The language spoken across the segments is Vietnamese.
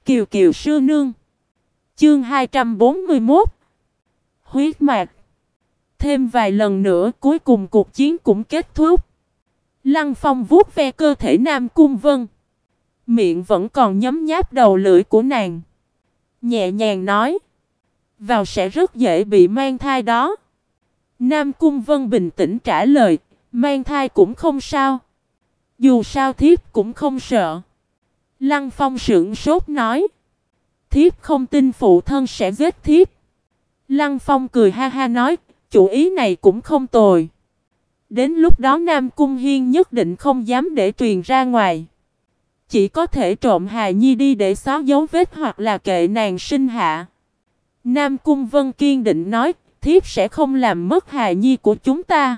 Kiều Kiều sư nương. Chương 241. Huyết mạch. Thêm vài lần nữa cuối cùng cuộc chiến cũng kết thúc. Lăng Phong vuốt ve cơ thể Nam Cung Vân. Miệng vẫn còn nhấm nháp đầu lưỡi của nàng. Nhẹ nhàng nói. Vào sẽ rất dễ bị mang thai đó. Nam Cung Vân bình tĩnh trả lời. Mang thai cũng không sao. Dù sao thiếp cũng không sợ. Lăng Phong sững sốt nói. Thiếp không tin phụ thân sẽ giết thiếp. Lăng Phong cười ha ha nói. Chủ ý này cũng không tồi. Đến lúc đó Nam Cung Hiên nhất định không dám để truyền ra ngoài. Chỉ có thể trộm hài nhi đi để xóa dấu vết hoặc là kệ nàng sinh hạ. Nam Cung Vân kiên định nói. Thiếp sẽ không làm mất hài nhi của chúng ta.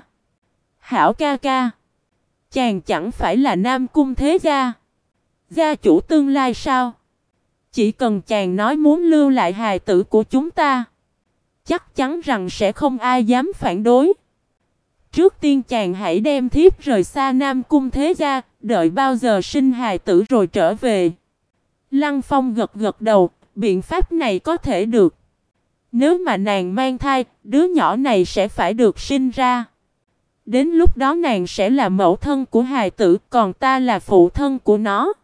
Hảo ca ca. Chàng chẳng phải là Nam Cung thế gia. Gia chủ tương lai sao? Chỉ cần chàng nói muốn lưu lại hài tử của chúng ta. Chắc chắn rằng sẽ không ai dám phản đối. Trước tiên chàng hãy đem thiếp rời xa Nam Cung thế gia. Đợi bao giờ sinh hài tử rồi trở về. Lăng Phong gật gật đầu. Biện pháp này có thể được. Nếu mà nàng mang thai, đứa nhỏ này sẽ phải được sinh ra. Đến lúc đó nàng sẽ là mẫu thân của hài tử, còn ta là phụ thân của nó.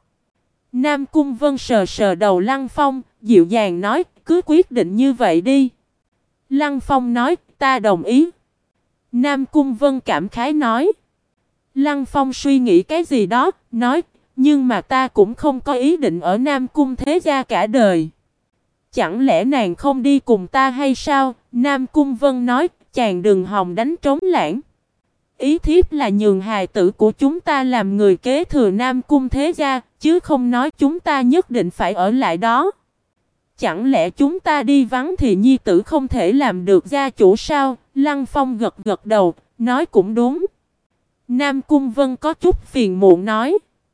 Nam Cung Vân sờ sờ đầu Lăng Phong, dịu dàng nói, cứ quyết định như vậy đi. Lăng Phong nói, ta đồng ý. Nam Cung Vân cảm khái nói. Lăng Phong suy nghĩ cái gì đó, nói, nhưng mà ta cũng không có ý định ở Nam Cung thế gia cả đời. Chẳng lẽ nàng không đi cùng ta hay sao? Nam Cung Vân nói, chàng đừng hòng đánh trống lãng. Ý thiếp là nhường hài tử của chúng ta làm người kế thừa Nam Cung thế gia, chứ không nói chúng ta nhất định phải ở lại đó. Chẳng lẽ chúng ta đi vắng thì nhi tử không thể làm được gia chủ sao? Lăng Phong gật gật đầu, nói cũng đúng. Nam Cung Vân có chút phiền muộn nói.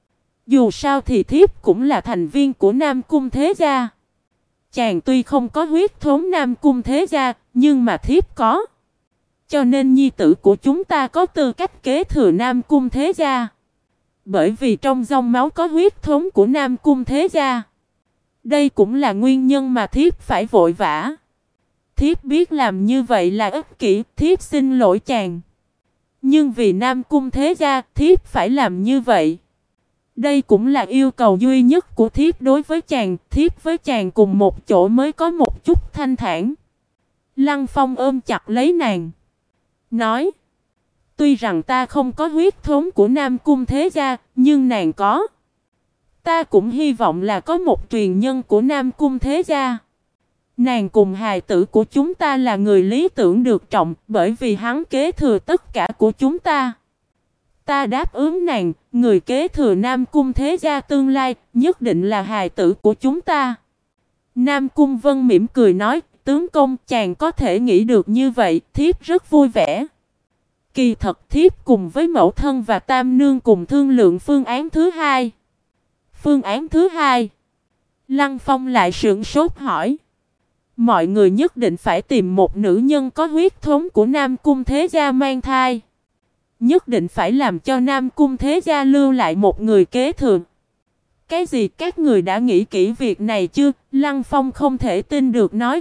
Dù sao thì thiếp cũng là thành viên của Nam Cung thế gia. Chàng tuy không có huyết thống Nam Cung thế gia, nhưng mà thiếp có. Cho nên nhi tử của chúng ta có tư cách kế thừa Nam Cung thế gia. Bởi vì trong dòng máu có huyết thống của Nam Cung thế gia. Đây cũng là nguyên nhân mà thiếp phải vội vã. Thiếp biết làm như vậy là ích kỷ, thiếp xin lỗi chàng. Nhưng vì Nam Cung thế gia, thiếp phải làm như vậy. Đây cũng là yêu cầu duy nhất của thiếp đối với chàng, thiếp với chàng cùng một chỗ mới có một chút thanh thản. Lăng Phong ôm chặt lấy nàng. Nói, tuy rằng ta không có huyết thống của Nam Cung thế gia, nhưng nàng có. Ta cũng hy vọng là có một truyền nhân của Nam Cung thế gia. Nàng cùng hài tử của chúng ta là người lý tưởng được trọng, bởi vì hắn kế thừa tất cả của chúng ta. Ta đáp ứng nàng, người kế thừa Nam Cung thế gia tương lai, nhất định là hài tử của chúng ta. Nam Cung Vân mỉm cười nói, tướng công chàng có thể nghĩ được như vậy, thiếp rất vui vẻ. Kỳ thật thiếp cùng với mẫu thân và tam nương cùng thương lượng phương án thứ hai. Phương án thứ hai? Lăng Phong lại sững sốt hỏi. Mọi người nhất định phải tìm một nữ nhân có huyết thống của Nam Cung thế gia mang thai. Nhất định phải làm cho Nam Cung thế gia lưu lại một người kế thừa. Cái gì các người đã nghĩ kỹ việc này chưa? Lăng Phong không thể tin được nói.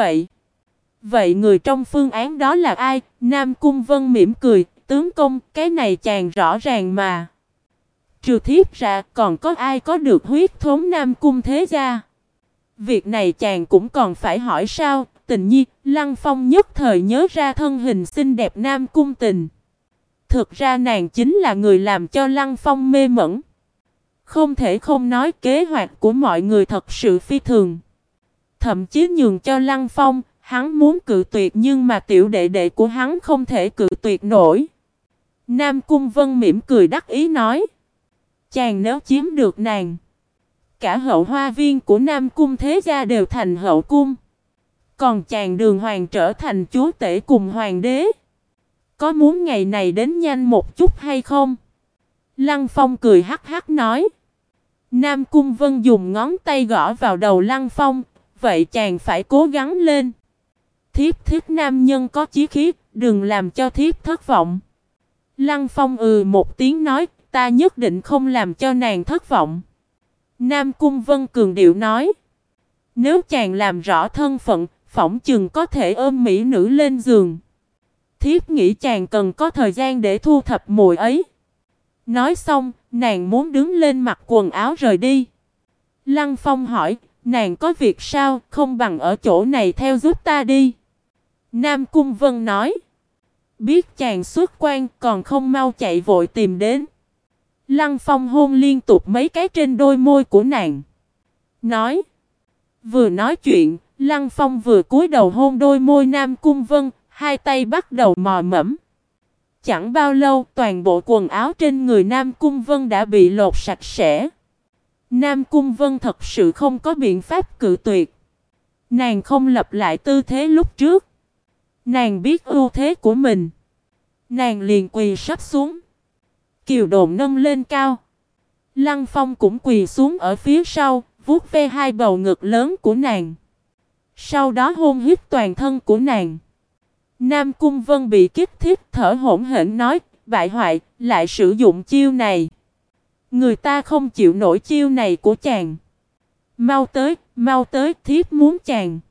Vậy người trong phương án đó là ai? Nam Cung Vân mỉm cười. Tướng công, cái này chàng rõ ràng mà. Trừ thiếp ra còn có ai có được huyết thống Nam Cung thế gia? Việc này chàng cũng còn phải hỏi sao? Tình nhi, Lăng Phong nhất thời nhớ ra thân hình xinh đẹp Nam Cung Tình. Thực ra nàng chính là người làm cho Lăng Phong mê mẩn. Không thể không nói kế hoạch của mọi người thật sự phi thường. Thậm chí nhường cho Lăng Phong, hắn muốn cự tuyệt nhưng mà tiểu đệ đệ của hắn không thể cự tuyệt nổi. Nam Cung Vân mỉm cười đắc ý nói. Chàng nếu chiếm được nàng, cả hậu hoa viên của Nam Cung thế gia đều thành hậu cung. Còn chàng Đường Hoàng trở thành chúa tể cùng hoàng đế. Có muốn ngày này đến nhanh một chút hay không? Lăng Phong cười hắc hắc nói. Nam Cung Vân dùng ngón tay gõ vào đầu Lăng Phong. Vậy chàng phải cố gắng lên. Thiếp thích nam nhân có chí khí, đừng làm cho thiếp thất vọng. Lăng Phong một tiếng nói, ta nhất định không làm cho nàng thất vọng. Nam Cung Vân cường điệu nói. Nếu chàng làm rõ thân phận, phỏng chừng có thể ôm mỹ nữ lên giường. Thiếp nghĩ chàng cần có thời gian để thu thập muội ấy. Nói xong, nàng muốn đứng lên mặc quần áo rời đi. Lăng Phong hỏi, nàng có việc sao, không bằng ở chỗ này theo giúp ta đi. Nam Cung Vân nói, biết chàng xuất quan còn không mau chạy vội tìm đến. Lăng Phong hôn liên tục mấy cái trên đôi môi của nàng. Nói, vừa nói chuyện, Lăng Phong vừa cúi đầu hôn đôi môi Nam Cung Vân, hai tay bắt đầu mò mẫm. Chẳng bao lâu, toàn bộ quần áo trên người Nam Cung Vân đã bị lột sạch sẽ. Nam Cung Vân thật sự không có biện pháp cự tuyệt. Nàng không lặp lại tư thế lúc trước. Nàng biết ưu thế của mình. Nàng liền quỳ sắp xuống. Kiều đồn nâng lên cao. Lăng Phong cũng quỳ xuống ở phía sau, vuốt ve hai bầu ngực lớn của nàng. Sau đó hôn hít toàn thân của nàng. Nam Cung Vân bị kích thích thở hổn hển nói, bại hoại, lại sử dụng chiêu này. Người ta không chịu nổi chiêu này của chàng. Mau tới, thiếp muốn chàng.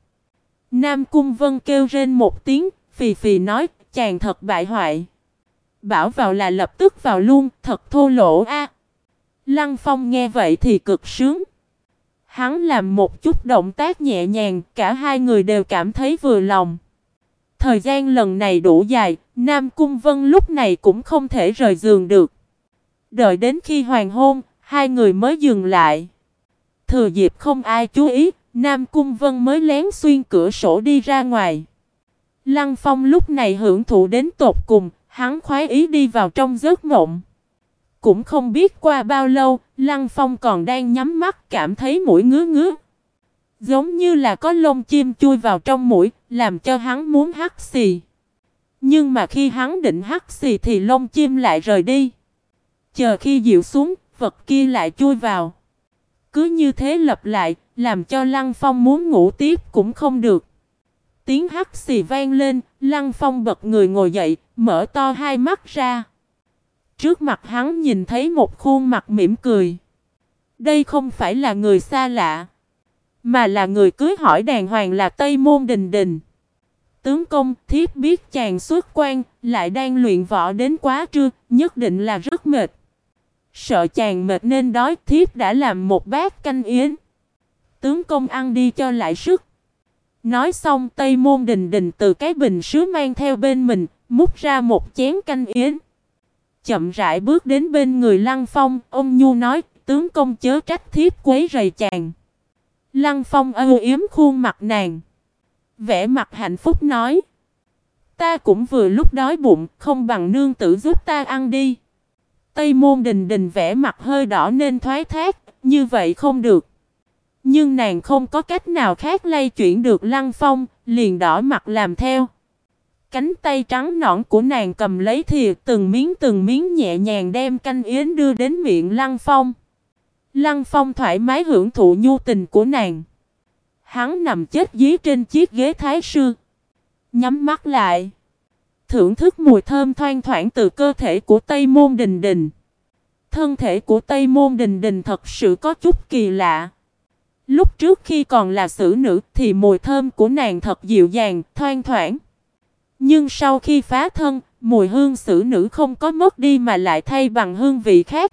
Nam Cung Vân kêu rên một tiếng, phì phì nói, chàng thật bại hoại. Bảo vào là lập tức vào luôn, thật thô lỗ a. Lăng Phong nghe vậy thì cực sướng. Hắn làm một chút động tác nhẹ nhàng, cả hai người đều cảm thấy vừa lòng. Thời gian lần này đủ dài, Nam Cung Vân lúc này cũng không thể rời giường được. Đợi đến khi hoàng hôn, hai người mới dừng lại. Thừa dịp không ai chú ý, Nam Cung Vân mới lén xuyên cửa sổ đi ra ngoài. Lăng Phong lúc này hưởng thụ đến tột cùng, hắn khoái ý đi vào trong giấc mộng. Cũng không biết qua bao lâu, Lăng Phong còn đang nhắm mắt cảm thấy mũi ngứa ngứa. Giống như là có lông chim chui vào trong mũi, làm cho hắn muốn hắt xì. Nhưng mà khi hắn định hắt xì thì lông chim lại rời đi. Chờ khi dịu xuống, vật kia lại chui vào. Cứ như thế lặp lại, làm cho Lăng Phong muốn ngủ tiếp cũng không được. Tiếng hắt xì vang lên, Lăng Phong bật người ngồi dậy, mở to hai mắt ra. Trước mặt hắn nhìn thấy một khuôn mặt mỉm cười. Đây không phải là người xa lạ, mà là người cưới hỏi đàng hoàng là Tây Môn Đình Đình. Tướng công, thiếp biết chàng xuất quan, lại đang luyện võ đến quá trưa, nhất định là rất mệt. Sợ chàng mệt nên đói, thiếp đã làm một bát canh yến. Tướng công ăn đi cho lại sức. Nói xong Tây Môn Đình Đình từ cái bình sứ mang theo bên mình, múc ra một chén canh yến. Chậm rãi bước đến bên người Lăng Phong, ôm nhu nói, tướng công chớ trách thiếp quấy rầy chàng. Lăng Phong âu yếm khuôn mặt nàng. Vẻ mặt hạnh phúc nói, ta cũng vừa lúc đói bụng, không bằng nương tử giúp ta ăn đi. Tây Môn Đình Đình vẻ mặt hơi đỏ nên thoái thác, như vậy không được. Nhưng nàng không có cách nào khác lay chuyển được Lăng Phong, liền đỏ mặt làm theo. Cánh tay trắng nõn của nàng cầm lấy thìa từng miếng nhẹ nhàng đem canh yến đưa đến miệng Lăng Phong. Lăng Phong thoải mái hưởng thụ nhu tình của nàng. Hắn nằm chết dí trên chiếc ghế thái sư, nhắm mắt lại, thưởng thức mùi thơm thoang thoảng từ cơ thể của Tây Môn Đình Đình. Thân thể của Tây Môn Đình Đình thật sự có chút kỳ lạ. Lúc trước khi còn là xử nữ thì mùi thơm của nàng thật dịu dàng, thoang thoảng. Nhưng sau khi phá thân, mùi hương xử nữ không có mất đi mà lại thay bằng hương vị khác.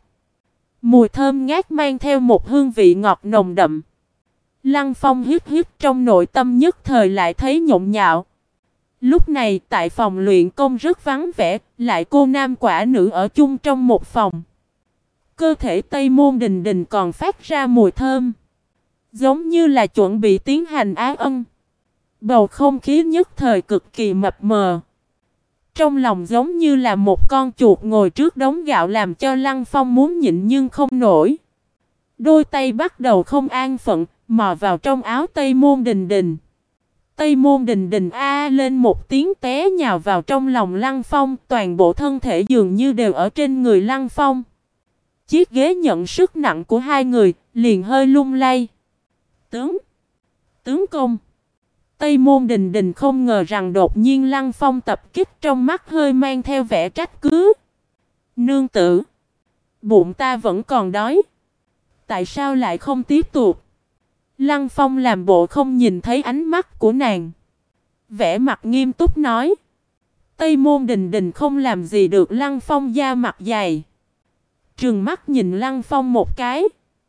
Mùi thơm ngát mang theo một hương vị ngọt nồng đậm. Lăng Phong hít hít trong nội tâm nhất thời lại thấy nhộn nhạo. Lúc này tại phòng luyện công rất vắng vẻ, lại cô nam quả nữ ở chung trong một phòng. Cơ thể Tây Môn Đình Đình còn phát ra mùi thơm, giống như là chuẩn bị tiến hành á ân. Bầu không khí nhất thời cực kỳ mập mờ. Trong lòng giống như là một con chuột ngồi trước đống gạo làm cho Lăng Phong muốn nhịn nhưng không nổi. Đôi tay bắt đầu không an phận, mò vào trong áo Tây Môn Đình Đình. Tây Môn Đình Đình a lên một tiếng té nhào vào trong lòng Lăng Phong, toàn bộ thân thể dường như đều ở trên người Lăng Phong. Chiếc ghế nhận sức nặng của hai người, liền hơi lung lay. Tướng công. Tây Môn Đình Đình không ngờ rằng đột nhiên Lăng Phong tập kích, trong mắt hơi mang theo vẻ trách cứ. Nương tử, bụng ta vẫn còn đói. Tại sao lại không tiếp tục? Lăng Phong làm bộ không nhìn thấy ánh mắt của nàng. Vẻ mặt nghiêm túc nói. Tây Môn Đình Đình không làm gì được Lăng Phong da mặt dày. Trừng mắt nhìn Lăng Phong một cái.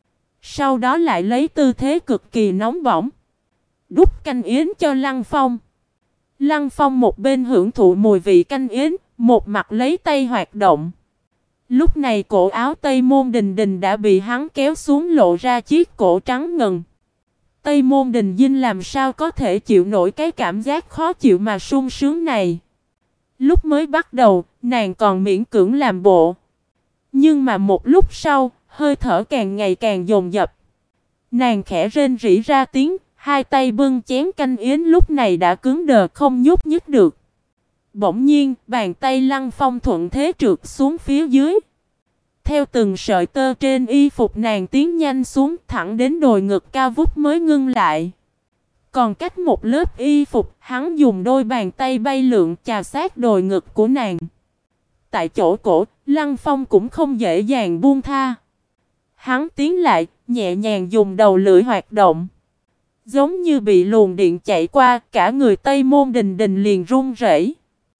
Sau đó lại lấy tư thế cực kỳ nóng bỏng. Đút canh yến cho Lăng Phong. Lăng Phong một bên hưởng thụ mùi vị canh yến, một mặt lấy tay hoạt động. Lúc này cổ áo Tây Môn Đình Đình đã bị hắn kéo xuống lộ ra chiếc cổ trắng ngần. Tây Môn Đình Dinh làm sao có thể chịu nổi cái cảm giác khó chịu mà sung sướng này. Lúc mới bắt đầu, nàng còn miễn cưỡng làm bộ. Nhưng mà một lúc sau, hơi thở càng ngày càng dồn dập. Nàng khẽ rên rỉ ra tiếng, hai tay bưng chén canh yến lúc này đã cứng đờ không nhúc nhích được. Bỗng nhiên, bàn tay Lăng Phong thuận thế trượt xuống phía dưới. Theo từng sợi tơ trên y phục nàng tiến nhanh xuống thẳng đến đồi ngực cao vút mới ngưng lại. Còn cách một lớp y phục, hắn dùng đôi bàn tay bay lượn chà sát đồi ngực của nàng. Tại chỗ cổ, Lăng Phong cũng không dễ dàng buông tha. Hắn tiến lại, nhẹ nhàng dùng đầu lưỡi hoạt động. Giống như bị luồng điện chạy qua, cả người Tây Môn Đình Đình liền run rẩy.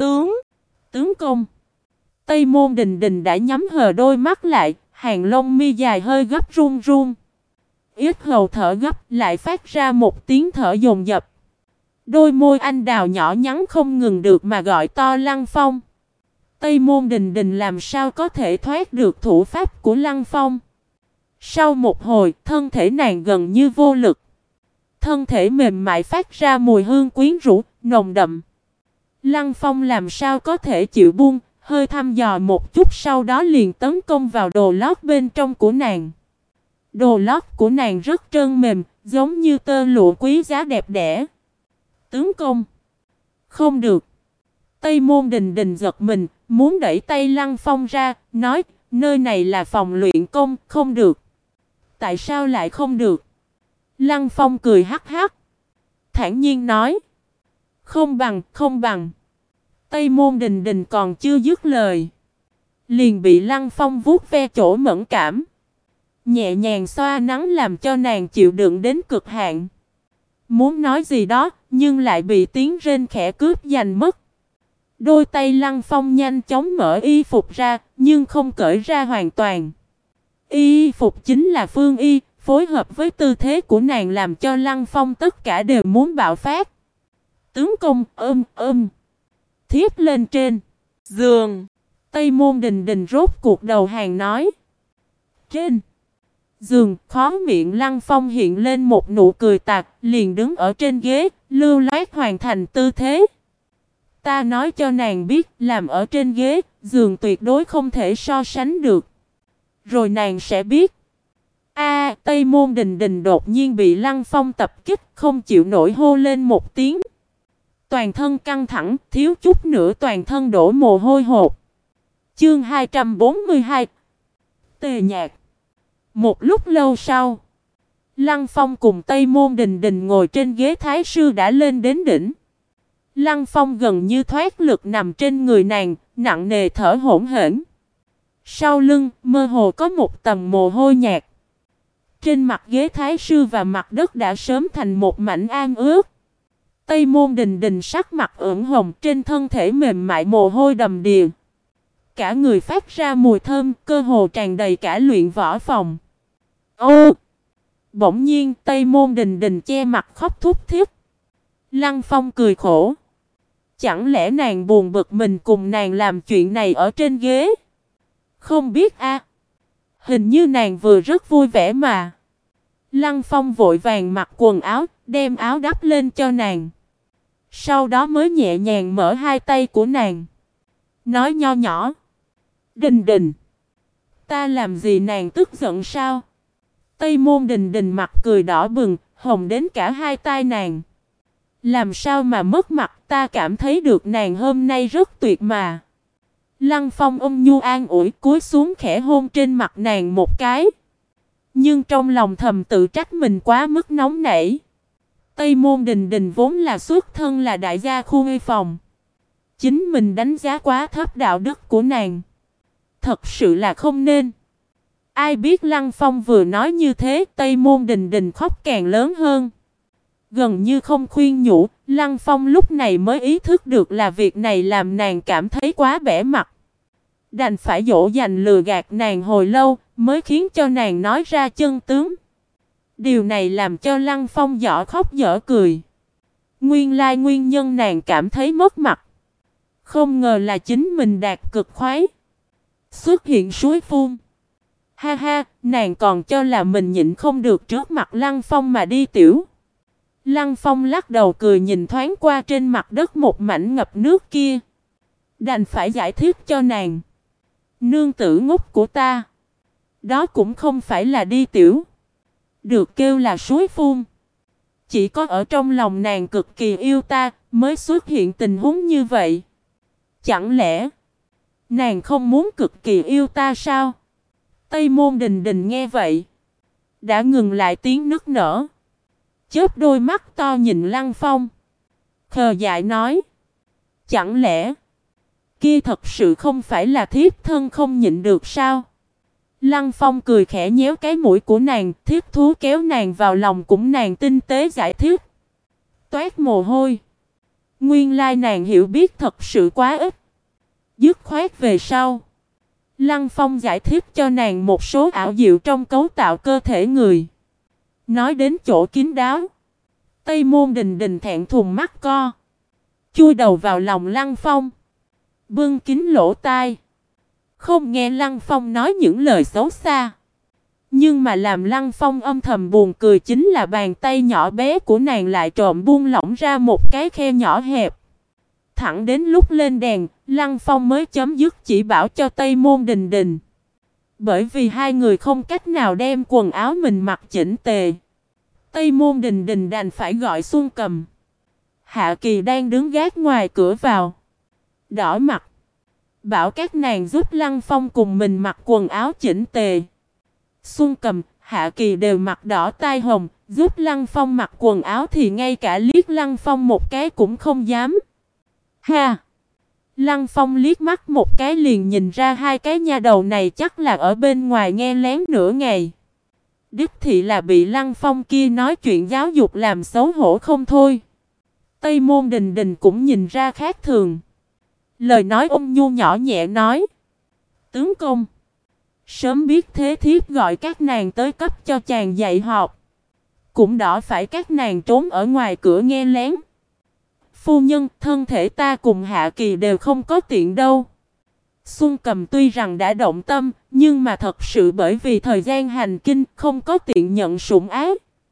Tướng công. Tây Môn Đình Đình đã nhắm hờ đôi mắt lại, hàng lông mi dài hơi gấp run run. Yết hầu thở gấp lại phát ra một tiếng thở dồn dập. Đôi môi anh đào nhỏ nhắn không ngừng được mà gọi to Lăng Phong. Tây Môn Đình Đình làm sao có thể thoát được thủ pháp của Lăng Phong. Sau một hồi, thân thể nàng gần như vô lực. Thân thể mềm mại phát ra mùi hương quyến rũ, nồng đậm. Lăng Phong làm sao có thể chịu buông, hơi thăm dò một chút sau đó liền tấn công vào đồ lót bên trong của nàng. Đồ lót của nàng rất trơn mềm, giống như tơ lụa quý giá đẹp đẽ. Tướng công. Không được. Tây Môn Đình Đình giật mình, muốn đẩy tay Lăng Phong ra, nói, nơi này là phòng luyện công, không được. Tại sao lại không được? Lăng Phong cười hắc hắc. Thản nhiên nói. Không bằng. Tây Môn Đình Đình còn chưa dứt lời. Liền bị Lăng Phong vuốt ve chỗ mẫn cảm. Nhẹ nhàng xoa nắng làm cho nàng chịu đựng đến cực hạn. Muốn nói gì đó, nhưng lại bị tiếng rên khẽ cướp giành mất. Đôi tay Lăng Phong nhanh chóng mở y phục ra, nhưng không cởi ra hoàn toàn. Y phục chính là phương y, phối hợp với tư thế của nàng làm cho Lăng Phong tất cả đều muốn bạo phát. Tướng công, thiếp lên trên giường. Tây Môn Đình Đình rốt cuộc đầu hàng nói. Trên giường, khó miệng Lăng Phong hiện lên một nụ cười tạc, liền đứng ở trên ghế, lưu loát hoàn thành tư thế. Ta nói cho nàng biết, làm ở trên ghế, giường tuyệt đối không thể so sánh được. Rồi nàng sẽ biết. Tây Môn Đình Đình đột nhiên bị Lăng Phong tập kích, không chịu nổi hô lên một tiếng. Toàn thân căng thẳng, thiếu chút nữa toàn thân đổ mồ hôi hột. Chương 242. Tề nhạc. Một lúc lâu sau, Lăng Phong cùng Tây Môn Đình Đình ngồi trên ghế thái sư đã lên đến đỉnh. Lăng Phong gần như thoát lực nằm trên người nàng, nặng nề thở hổn hển. Sau lưng, mơ hồ có một tầng mồ hôi nhạt. Trên mặt ghế thái sư và mặt đất đã sớm thành một mảnh am ướt. Tây Môn Đình Đình sắc mặt ửng hồng, trên thân thể mềm mại mồ hôi đầm đìa. Cả người phát ra mùi thơm, cơ hồ tràn đầy cả luyện võ phòng. Bỗng nhiên Tây Môn Đình Đình che mặt khóc thút thít. Lăng Phong cười khổ. Chẳng lẽ nàng buồn bực mình cùng nàng làm chuyện này ở trên ghế? Không biết hình như nàng vừa rất vui vẻ mà. Lăng Phong vội vàng mặc quần áo, đem áo đắp lên cho nàng. Sau đó mới nhẹ nhàng mở hai tay của nàng. Nói nho nhỏ. Đình Đình. Ta làm gì nàng tức giận sao? Tây Môn Đình Đình mặt cười đỏ bừng, hồng đến cả hai tai nàng. Làm sao mà mất mặt, ta cảm thấy được nàng hôm nay rất tuyệt mà. Lăng Phong ôm nhu an ủi, cúi xuống khẽ hôn trên mặt nàng một cái. Nhưng trong lòng thầm tự trách mình quá mức nóng nảy. Tây Môn Đình Đình vốn là xuất thân là đại gia khu nghi phòng. Chính mình đánh giá quá thấp đạo đức của nàng. Thật sự là không nên. Ai biết Lăng Phong vừa nói như thế, Tây Môn Đình Đình khóc càng lớn hơn. Gần như không khuyên nhủ, Lăng Phong lúc này mới ý thức được là việc này làm nàng cảm thấy quá bẽ mặt. Đành phải dỗ dành lừa gạt nàng hồi lâu, mới khiến cho nàng nói ra chân tướng. Điều này làm cho Lăng Phong dở khóc dở cười. Nguyên lai nguyên nhân nàng cảm thấy mất mặt. Không ngờ là chính mình đạt cực khoái. Xuất hiện suối phun. Ha ha, nàng còn cho là mình nhịn không được trước mặt Lăng Phong mà đi tiểu. Lăng Phong lắc đầu cười nhìn thoáng qua trên mặt đất một mảnh ngập nước kia. Đành phải giải thích cho nàng. Nương tử ngốc của ta. Đó cũng không phải là đi tiểu. Được kêu là suối phun. Chỉ có ở trong lòng nàng cực kỳ yêu ta mới xuất hiện tình huống như vậy. Chẳng lẽ nàng không muốn cực kỳ yêu ta sao? Tây Môn Đình Đình nghe vậy, đã ngừng lại tiếng nức nở. Chớp đôi mắt to nhìn Lăng Phong. Khờ dại nói. Chẳng lẽ kia thật sự không phải là thiếp thân không nhịn được sao? Lăng Phong cười khẽ nhéo cái mũi của nàng, thiết thú kéo nàng vào lòng cũng nàng tinh tế giải thích. Toát mồ hôi. Nguyên lai nàng hiểu biết thật sự quá ít. Dứt khoát về sau. Lăng Phong giải thích cho nàng một số ảo diệu trong cấu tạo cơ thể người. Nói đến chỗ kín đáo. Tây Môn Đình Đình thẹn thùng mắt co. Chui đầu vào lòng Lăng Phong. Bưng kín lỗ tai. Không nghe Lăng Phong nói những lời xấu xa. Nhưng mà làm Lăng Phong âm thầm buồn cười chính là bàn tay nhỏ bé của nàng lại trộm buông lỏng ra một cái khe nhỏ hẹp. Thẳng đến lúc lên đèn, Lăng Phong mới chấm dứt chỉ bảo cho Tây Môn Đình Đình. Bởi vì hai người không cách nào đem quần áo mình mặc chỉnh tề. Tây Môn Đình Đình đành phải gọi Xuân Cầm. Hạ Kỳ đang đứng gác ngoài cửa vào. Đỏ mặt. Bảo các nàng giúp Lăng Phong cùng mình mặc quần áo chỉnh tề. Xuân Cầm, Hạ Kỳ đều mặt đỏ tai hồng. Giúp Lăng Phong mặc quần áo thì ngay cả liếc Lăng Phong một cái cũng không dám. Ha! Lăng Phong liếc mắt một cái liền nhìn ra hai cái nha đầu này chắc là ở bên ngoài nghe lén nửa ngày. Đích thị là bị Lăng Phong kia nói chuyện giáo dục làm xấu hổ không thôi. Tây Môn Đình Đình cũng nhìn ra khác thường. Lời nói ôn nhu nhỏ nhẹ nói. Tướng công. Sớm biết thế thiếp gọi các nàng tới cấp cho chàng dạy học. Cũng đỏ phải các nàng trốn ở ngoài cửa nghe lén. Phu nhân, thân thể ta cùng Hạ Kỳ đều không có tiện đâu. Xuân Cầm tuy rằng đã động tâm, nhưng mà thật sự bởi vì thời gian hành kinh không có tiện nhận sủng ái.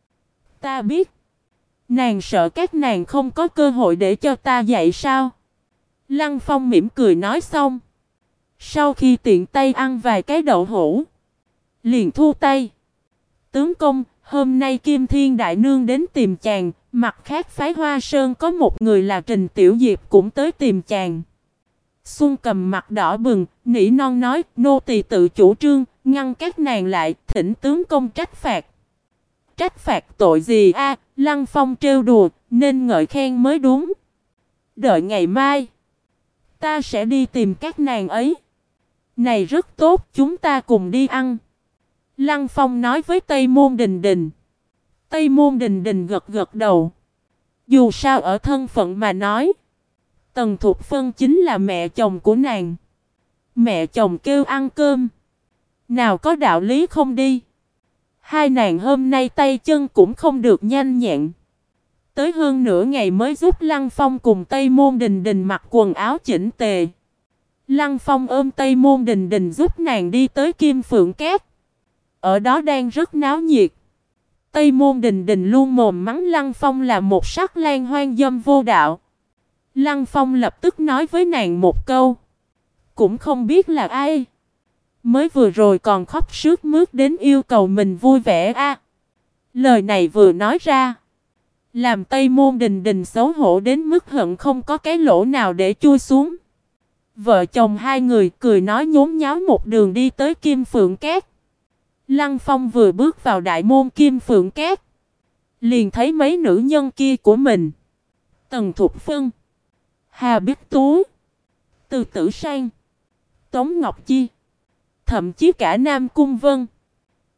Ta biết. Nàng sợ các nàng không có cơ hội để cho ta dạy sao? Lăng Phong mỉm cười nói xong. Sau khi tiện tay ăn vài cái đậu hũ, liền thu tay. Tướng công, hôm nay Kim Thiên Đại Nương đến tìm chàng. Mặt khác phái Hoa Sơn có một người là Trình Tiểu Diệp cũng tới tìm chàng. Xuân Cầm mặt đỏ bừng, nỉ non nói, nô tỳ tự chủ trương, ngăn các nàng lại, thỉnh tướng công trách phạt. Trách phạt tội gì a? Lăng Phong trêu đùa, nên ngợi khen mới đúng. Đợi ngày mai, ta sẽ đi tìm các nàng ấy. Này rất tốt, chúng ta cùng đi ăn. Lăng Phong nói với Tây Môn Đình Đình. Tây Môn Đình Đình gật gật đầu. Dù sao ở thân phận mà nói, Tần Thục Phân chính là mẹ chồng của nàng. Mẹ chồng kêu ăn cơm, nào có đạo lý không đi. Hai nàng hôm nay tay chân cũng không được nhanh nhẹn. Tới hơn nửa ngày mới giúp Lăng Phong cùng Tây Môn Đình Đình mặc quần áo chỉnh tề. Lăng Phong ôm Tây Môn Đình Đình giúp nàng đi tới Kim Phượng Cát. Ở đó đang rất náo nhiệt. Tây Môn Đình Đình luôn mồm mắng Lăng Phong là một sắc lang hoang dâm vô đạo. Lăng Phong lập tức nói với nàng một câu. Cũng không biết là ai. Mới vừa rồi còn khóc sướt mướt đến yêu cầu mình vui vẻ a. Lời này vừa nói ra, làm Tây Môn Đình Đình xấu hổ đến mức hận không có cái lỗ nào để chui xuống. Vợ chồng hai người cười nói nhốn nháo một đường đi tới Kim Phượng Cát. Lăng Phong vừa bước vào đại môn Kim Phượng Cát, liền thấy mấy nữ nhân kia của mình. Tần Thục Phân, Hà Bích Tú, Từ Tử Sang, Tống Ngọc Chi, thậm chí cả Nam Cung Vân,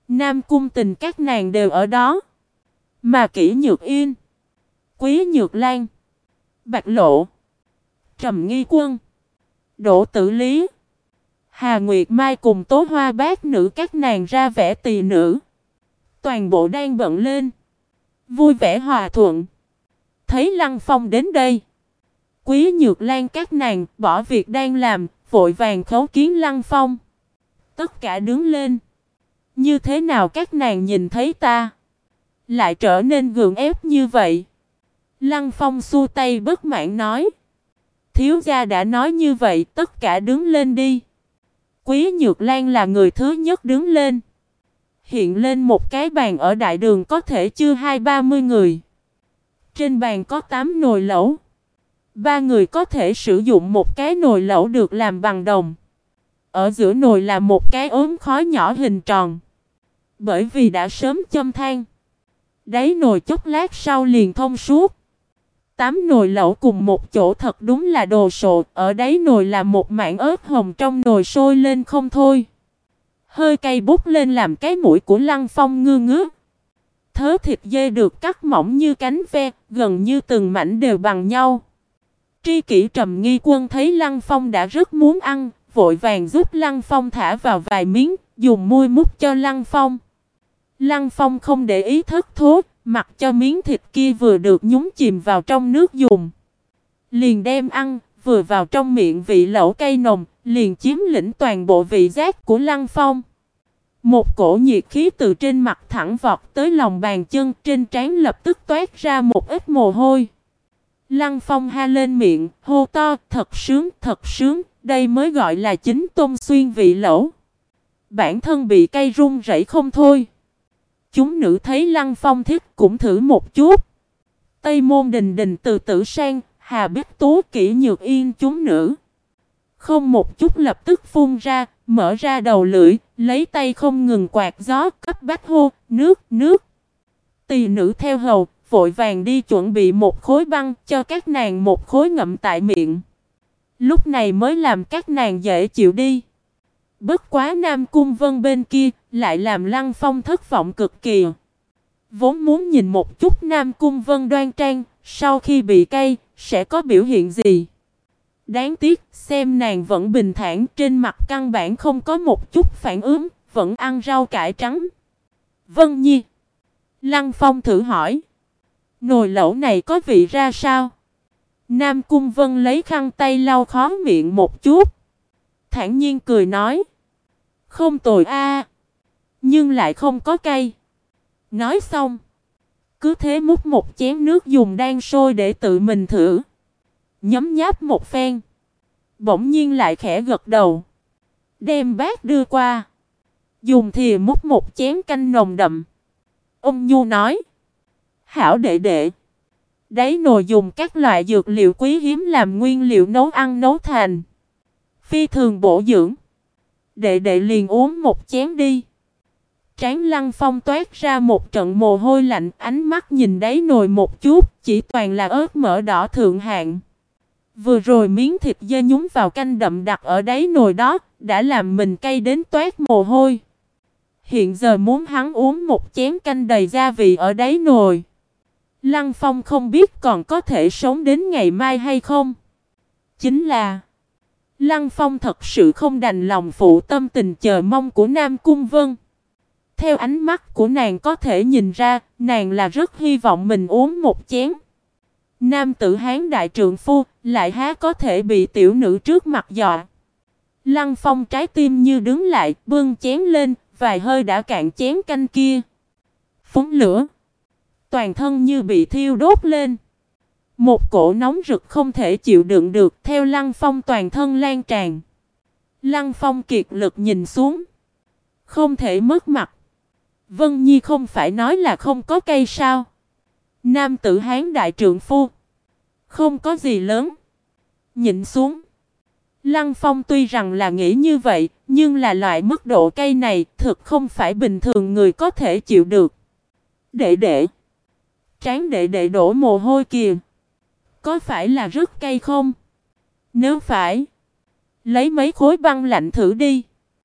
Nam Cung Tình các nàng đều ở đó. Mà Kỷ Nhược Yên, Quý Nhược Lan, Bạch Lộ, Trầm Nghi Quân, Đỗ Tử Lý, Hà Nguyệt Mai cùng Tố Hoa Bát Nữ các nàng ra vẻ tỳ nữ. Toàn bộ đang bận lên, vui vẻ hòa thuận. Thấy Lăng Phong đến đây, Quý Nhược Lan các nàng bỏ việc đang làm, vội vàng khấu kiến Lăng Phong. Tất cả đứng lên. Như thế nào các nàng nhìn thấy ta lại trở nên gượng ép như vậy? Lăng Phong xua tay bất mãn nói. Thiếu gia đã nói như vậy, tất cả đứng lên đi. Quý Nhược Lan là người thứ nhất đứng lên. Hiện lên một cái bàn ở đại đường có thể chưa 20-30 người. Trên bàn có 8 nồi lẩu. 3 người có thể sử dụng một cái nồi lẩu được làm bằng đồng. Ở giữa nồi là một cái ốm khói nhỏ hình tròn. Bởi vì đã sớm châm than, đáy nồi chốc lát sau liền thông suốt. 8 nồi lẩu cùng một chỗ thật đúng là đồ sộ. Ở đáy nồi là một mảng ớt hồng trong nồi sôi lên không thôi. Hơi cay bút lên làm cái mũi của Lăng Phong ngư ngứa. Thớ thịt dê được cắt mỏng như cánh ve, gần như từng mảnh đều bằng nhau. Tri kỷ Trầm Nghi Quân thấy Lăng Phong đã rất muốn ăn, vội vàng giúp Lăng Phong thả vào vài miếng, dùng muôi mút cho Lăng Phong. Lăng Phong không để ý thất thố, mặc cho miếng thịt kia vừa được nhúng chìm vào trong nước dùng. Liền đem ăn, vừa vào trong miệng vị lẩu cay nồng, liền chiếm lĩnh toàn bộ vị giác của Lăng Phong. Một cổ nhiệt khí từ trên mặt thẳng vọt tới lòng bàn chân, trên trán lập tức toát ra một ít mồ hôi. Lăng Phong ha lên miệng, hô to, thật sướng, đây mới gọi là chính tôm xuyên vị lẩu. Bản thân bị cay run rẩy không thôi. Chúng nữ thấy Lăng Phong thích cũng thử một chút. Tây Môn Đình Đình, Từ Tử Sang, Hà Bích Tú, Kỷ Nhược Yên chúng nữ không một chút lập tức phun ra, mở ra đầu lưỡi, lấy tay không ngừng quạt gió, cấp bách hô, nước. Tỳ nữ theo hầu, vội vàng đi chuẩn bị một khối băng, cho các nàng một khối ngậm tại miệng. Lúc này mới làm các nàng dễ chịu đi. Bất quá Nam Cung Vân bên kia, lại làm Lăng Phong thất vọng cực kỳ. Vốn muốn nhìn một chút Nam Cung Vân đoan trang, sau khi bị cay, sẽ có biểu hiện gì. Đáng tiếc, xem nàng vẫn bình thản, trên mặt căn bản không có một chút phản ứng, vẫn ăn rau cải trắng. Vân Nhi. Lăng Phong thử hỏi. Nồi lẩu này có vị ra sao? Nam Cung Vân lấy khăn tay lau khó miệng một chút. Thản nhiên cười nói. Không tồi a, nhưng lại không có cay. Nói xong, cứ thế múc một chén nước dùng đang sôi để tự mình thử. Nhấm nháp một phen, bỗng nhiên lại khẽ gật đầu. Đem bát đưa qua, dùng thìa múc một chén canh nồng đậm. Ông Nhu nói. Hảo đệ đệ. Đáy nồi dùng các loại dược liệu quý hiếm làm nguyên liệu nấu ăn nấu thành. Phi thường bổ dưỡng. Đệ đệ liền uống một chén đi. Trán Lăng Phong toát ra một trận mồ hôi lạnh, ánh mắt nhìn đáy nồi một chút, chỉ toàn là ớt mỡ đỏ thượng hạng. Vừa rồi miếng thịt dê nhúng vào canh đậm đặc ở đáy nồi đó, đã làm mình cay đến toát mồ hôi. Hiện giờ muốn hắn uống một chén canh đầy gia vị ở đáy nồi. Lăng Phong không biết còn có thể sống đến ngày mai hay không. Chính là Lăng Phong thật sự không đành lòng phụ tâm tình chờ mong của Nam Cung Vân. Theo ánh mắt của nàng có thể nhìn ra, nàng là rất hy vọng mình uống một chén. Nam tử Hán đại trượng phu, lại há có thể bị tiểu nữ trước mặt dọa. Lăng Phong trái tim như đứng lại, bưng chén lên, vài hơi đã cạn chén canh kia. Phúng lửa, toàn thân như bị thiêu đốt lên. Một cổ nóng rực không thể chịu đựng được theo Lăng Phong toàn thân lan tràn. Lăng Phong kiệt lực nhìn xuống. Không thể mất mặt. Vân Nhi không phải nói là không có cây sao? Nam tử Hán đại trượng phu. Không có gì lớn. Nhìn xuống. Lăng Phong tuy rằng là nghĩ như vậy, nhưng là loại mức độ cay này thực không phải bình thường người có thể chịu được. Đệ đệ. Trán đệ đệ đổ mồ hôi kìa. Có phải là rất cay không? Nếu phải, lấy mấy khối băng lạnh thử đi.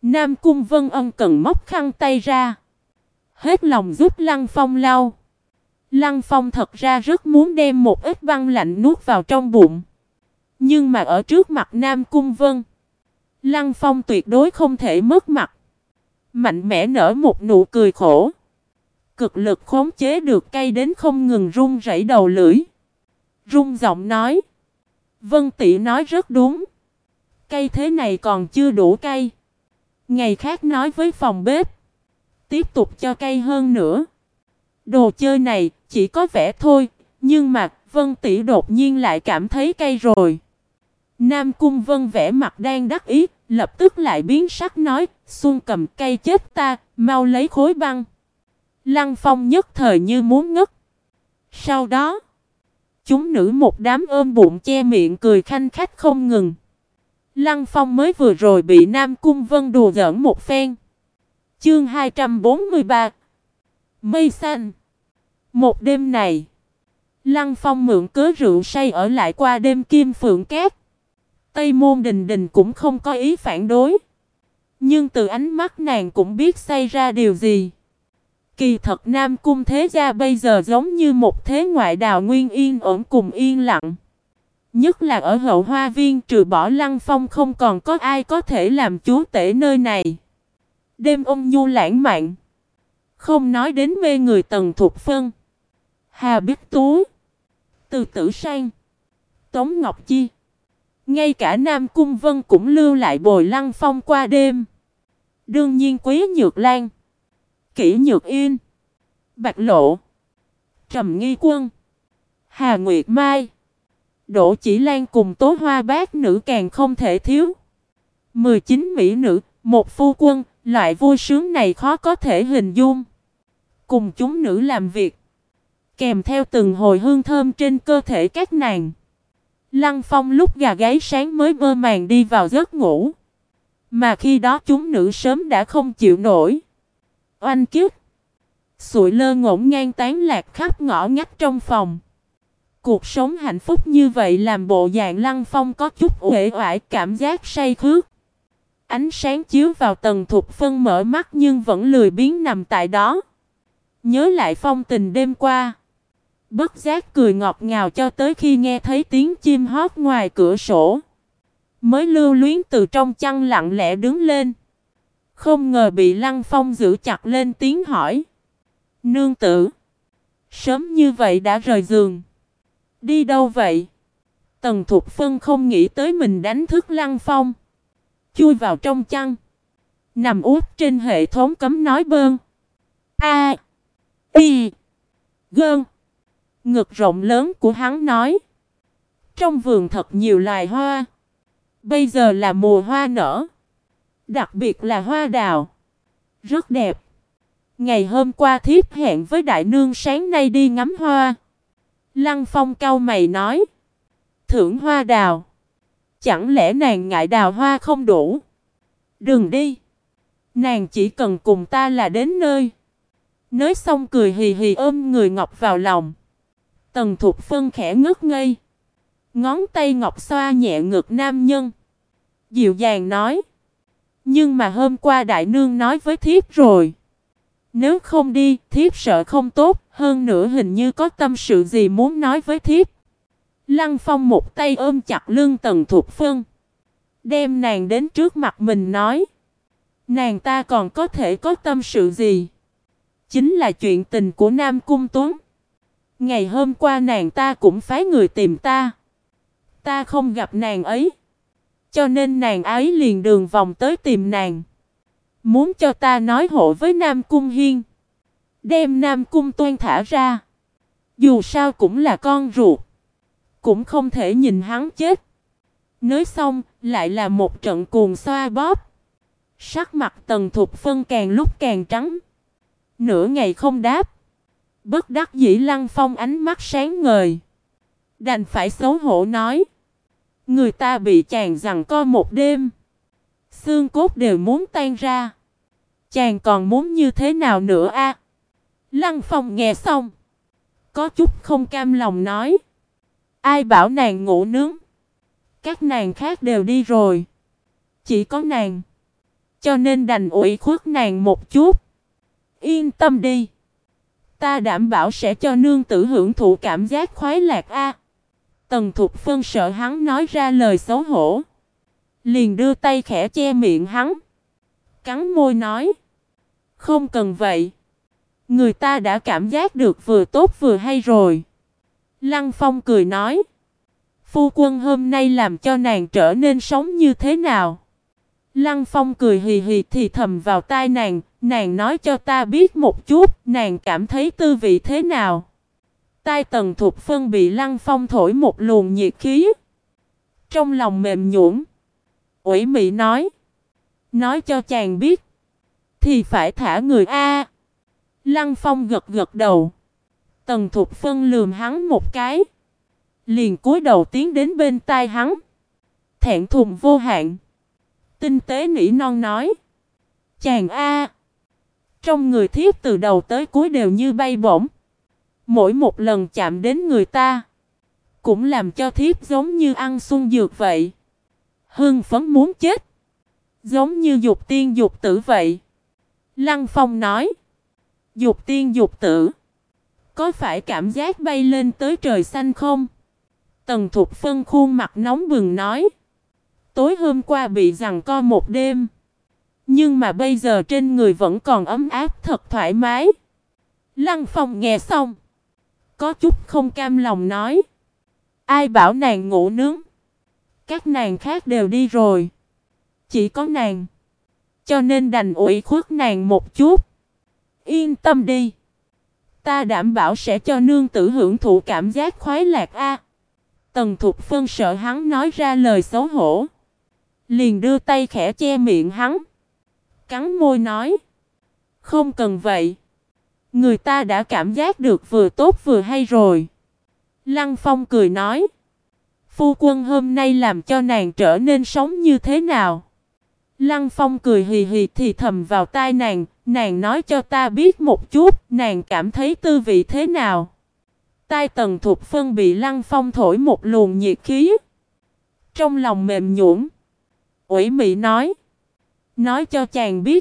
Nam Cung Vân ân cần móc khăn tay ra, hết lòng giúp Lăng Phong lau. Lăng Phong thật ra rất muốn đem một ít băng lạnh nuốt vào trong bụng, nhưng mà ở trước mặt Nam Cung Vân, Lăng Phong tuyệt đối không thể mất mặt. Mạnh mẽ nở một nụ cười khổ, cực lực khống chế được cay đến không ngừng run rẩy đầu lưỡi, run giọng nói: Vân tỷ nói rất đúng, cay thế này còn chưa đủ cay, ngày khác nói với phòng bếp, tiếp tục cho cay hơn nữa. Đồ chơi này chỉ có vẻ thôi, nhưng mà Vân tỷ đột nhiên lại cảm thấy cay rồi. Nam Cung Vân vẻ mặt đang đắc ý, lập tức lại biến sắc nói: Xuân Cầm, cay chết ta, mau lấy khối băng. Lăng Phong nhất thời như muốn ngất. Sau đó, chúng nữ một đám ôm bụng che miệng cười khanh khách không ngừng. Lăng Phong mới vừa rồi bị Nam Cung Vân đùa giỡn một phen. Chương 243 Mây xanh. Một đêm này, Lăng Phong mượn cớ rượu say ở lại qua đêm Kim Phượng Cát. Tây Môn Đình Đình cũng không có ý phản đối, nhưng từ ánh mắt nàng cũng biết xảy ra điều gì. Kỳ thật Nam Cung thế gia bây giờ giống như một thế ngoại đào nguyên yên ổn cùng yên lặng. Nhất là ở hậu hoa viên, trừ bỏ Lăng Phong không còn có ai có thể làm chúa tể nơi này. Đêm ôn nhu lãng mạn, không nói đến mê người Tần Thục Phân, Hà Bích Tú, Từ Tử Sang, Tống Ngọc Chi, ngay cả Nam Cung Vân cũng lưu lại bồi Lăng Phong qua đêm. Đương nhiên Quý Nhược Lan, Kỷ Nhược Yên, Bạch Lộ, Trầm Nghi Quân, Hà Nguyệt Mai, Đỗ Chỉ Lan cùng Tố Hoa Bát nữ càng không thể thiếu. 19 mỹ nữ, một phu quân, loại vui sướng này khó có thể hình dung. Cùng chúng nữ làm việc, kèm theo từng hồi hương thơm trên cơ thể các nàng, Lăng Phong lúc gà gáy sáng mới mơ màng đi vào giấc ngủ. Mà khi đó chúng nữ sớm đã không chịu nổi. Oanh kiếp, sụi lơ ngổn ngang tán lạc khắp ngõ ngách trong phòng. Cuộc sống hạnh phúc như vậy làm bộ dạng Lăng Phong có chút uể oải, cảm giác say khướt. Ánh sáng chiếu vào Tần Thục Phân mở mắt nhưng vẫn lười biếng nằm tại đó. Nhớ lại phong tình đêm qua, bất giác cười ngọt ngào cho tới khi nghe thấy tiếng chim hót ngoài cửa sổ, mới lưu luyến từ trong chăn lặng lẽ đứng lên. Không ngờ bị Lăng Phong giữ chặt lên tiếng hỏi: Nương tử, sớm như vậy đã rời giường, đi đâu vậy? Tần Thục Phân không nghĩ tới mình đánh thức Lăng Phong, chui vào trong chăn, nằm úp trên hệ thống cấm nói bơn. A, I, Gơn. Ngực rộng lớn của hắn nói: Trong vườn thật nhiều loài hoa, bây giờ là mùa hoa nở, đặc biệt là hoa đào, rất đẹp. Ngày hôm qua thiếp hẹn với đại nương sáng nay đi ngắm hoa. Lăng Phong cau mày nói: Thưởng hoa đào? Chẳng lẽ nàng ngại đào hoa không đủ? Đừng đi, nàng chỉ cần cùng ta là đến nơi. Nói xong cười hì hì ôm người ngọc vào lòng. Tần Thục Phân khẽ ngất ngây, ngón tay ngọc xoa nhẹ ngực nam nhân, dịu dàng nói: Nhưng mà hôm qua đại nương nói với thiếp rồi, nếu không đi thiếp sợ không tốt, hơn nữa hình như có tâm sự gì muốn nói với thiếp. Lăng Phong một tay ôm chặt lưng Tần Thục Phân, đem nàng đến trước mặt mình nói: Nàng ta còn có thể có tâm sự gì? Chính là chuyện tình của Nam Cung Tuấn. Ngày hôm qua nàng ta cũng phái người tìm ta, ta không gặp nàng ấy, cho nên nàng ấy liền đường vòng tới tìm nàng, muốn cho ta nói hộ với Nam Cung Hiên, đem Nam Cung Toan thả ra. Dù sao cũng là con ruột, cũng không thể nhìn hắn chết. Nói xong lại là một trận cuồng xoa bóp. Sắc mặt Tần Thục Phân càng lúc càng trắng, nửa ngày không đáp. Bất đắc dĩ Lăng Phong ánh mắt sáng ngời, đành phải xấu hổ nói: Người ta bị chàng giằng co một đêm, xương cốt đều muốn tan ra, chàng còn muốn như thế nào nữa a? Lăng Phong nghe xong, có chút không cam lòng nói: Ai bảo nàng ngủ nướng? Các nàng khác đều đi rồi, chỉ có nàng. cho nên đành ủy khuất nàng một chút. Yên tâm đi. Ta đảm bảo sẽ cho nương tử hưởng thụ cảm giác khoái lạc a. Tần Thục Phân sợ hắn nói ra lời xấu hổ, liền đưa tay khẽ che miệng hắn, cắn môi nói: Không cần vậy. Người ta đã cảm giác được vừa tốt vừa hay rồi. Lăng Phong cười nói: Phu quân hôm nay làm cho nàng trở nên sống như thế nào? Lăng Phong cười hì hì thì thầm vào tai nàng: Nàng nói cho ta biết một chút, nàng cảm thấy tư vị thế nào? Tai Tần Thục Phân bị Lăng Phong thổi một luồng nhiệt khí, trong lòng mềm nhũn, ủy mị nói: Nói cho chàng biết thì phải thả người a. Lăng Phong gật gật đầu. Tần Thục Phân lườm hắn một cái, liền cúi đầu tiến đến bên tai hắn, thẹn thùng vô hạn, tinh tế nỉ non nói: Chàng a. Trong người thiếp từ đầu tới cuối đều như bay bổng, mỗi một lần chạm đến người ta cũng làm cho thiếp giống như ăn xuân dược vậy, hưng phấn muốn chết, giống như dục tiên dục tử vậy. Lăng Phong nói: Dục tiên dục tử, có phải cảm giác bay lên tới trời xanh không? Tần Thục Phân khuôn mặt nóng bừng nói: Tối hôm qua bị giằng co một đêm, nhưng mà bây giờ trên người vẫn còn ấm áp thật thoải mái. Lăng Phong nghe xong, có chút không cam lòng nói: Ai bảo nàng ngủ nướng? Các nàng khác đều đi rồi, chỉ có nàng, cho nên đành ủy khuất nàng một chút. Yên tâm đi, ta đảm bảo sẽ cho nương tử hưởng thụ cảm giác khoái lạc a. Tần Thục Phân sợ hắn nói ra lời xấu hổ, liền đưa tay khẽ che miệng hắn, cắn môi nói: Không cần vậy. Người ta đã cảm giác được vừa tốt vừa hay rồi. Lăng Phong cười nói: Phu quân hôm nay làm cho nàng trở nên sống như thế nào? Lăng Phong cười hì hì thì thầm vào tai nàng: Nàng nói cho ta biết một chút, nàng cảm thấy tư vị thế nào? Tai Tần Thục Phân bị Lăng Phong thổi một luồng nhiệt khí, trong lòng mềm nhũn, ủy mị nói: Nói cho chàng biết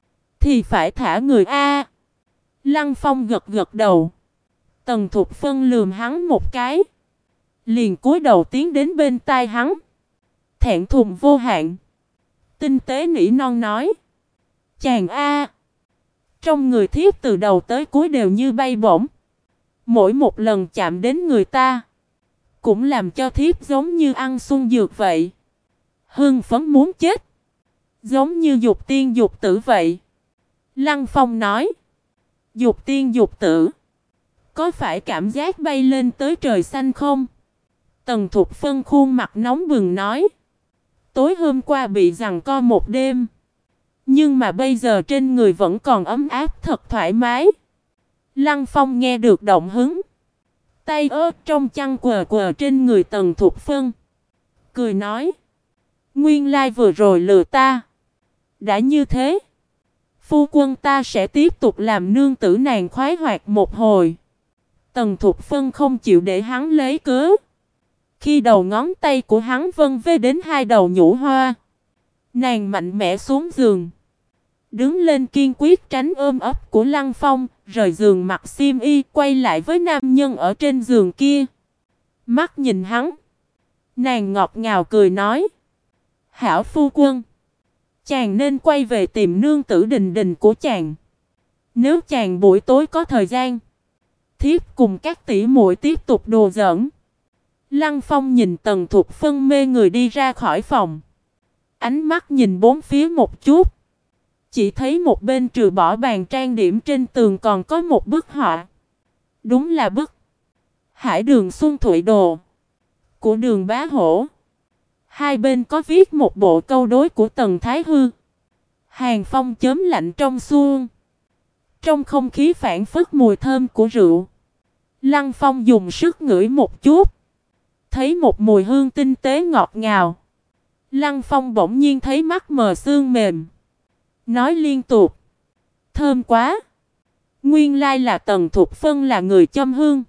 thì phải thả người a. Lăng Phong gật gật đầu. Tần Thục Phân lườm hắn một cái, liền cúi đầu tiến đến bên tai hắn, thẹn thùng vô hạn, tinh tế nỉ non nói: Chàng a. Trong người thiếp từ đầu tới cuối đều như bay bổng, mỗi một lần chạm đến người ta cũng làm cho thiếp giống như ăn xuân dược vậy, hưng phấn muốn chết, giống như dục tiên dục tử vậy. Lăng Phong nói: Dục tiên dục tử, có phải cảm giác bay lên tới trời xanh không? Tần Thục Phân khuôn mặt nóng bừng nói: Tối hôm qua bị giằng co một đêm, nhưng mà bây giờ trên người vẫn còn ấm áp thật thoải mái. Lăng Phong nghe được động hứng, tay ớt trong chăn quờ quờ trên người Tần Thục Phân, cười nói: Nguyên lai vừa rồi lừa ta. Đã như thế, phu quân ta sẽ tiếp tục làm nương tử nàng khoái hoạt một hồi. Tần Thục Phân không chịu để hắn lấy cớ, khi đầu ngón tay của hắn vân vê đến hai đầu nhũ hoa, nàng mạnh mẽ xuống giường, đứng lên kiên quyết tránh ôm ấp của Lăng Phong, rời giường mặc xiêm y, quay lại với nam nhân ở trên giường kia. Mắt nhìn hắn, nàng ngọt ngào cười nói: Hảo phu quân, chàng nên quay về tìm nương tử Đình Đình của chàng. Nếu chàng buổi tối có thời gian, thiếp cùng các tỷ muội tiếp tục đùa giỡn. Lăng Phong nhìn Tần Thục Phân mê người đi ra khỏi phòng, ánh mắt nhìn bốn phía một chút, chỉ thấy một bên trừ bỏ bàn trang điểm trên tường còn có một bức họa. Đúng là bức Hải Đường Xuân Thụy Đồ của Đường Bá Hổ. Hai bên có viết một bộ câu đối của Tần Thái Hư. Hàn phong chớm lạnh trong xuông, trong không khí phảng phất mùi thơm của rượu. Lăng Phong dùng sức ngửi một chút, thấy một mùi hương tinh tế ngọt ngào. Lăng Phong bỗng nhiên thấy mắt mờ xương mềm, nói liên tục: Thơm quá. Nguyên lai là Tần Thục Phân là người châm hương.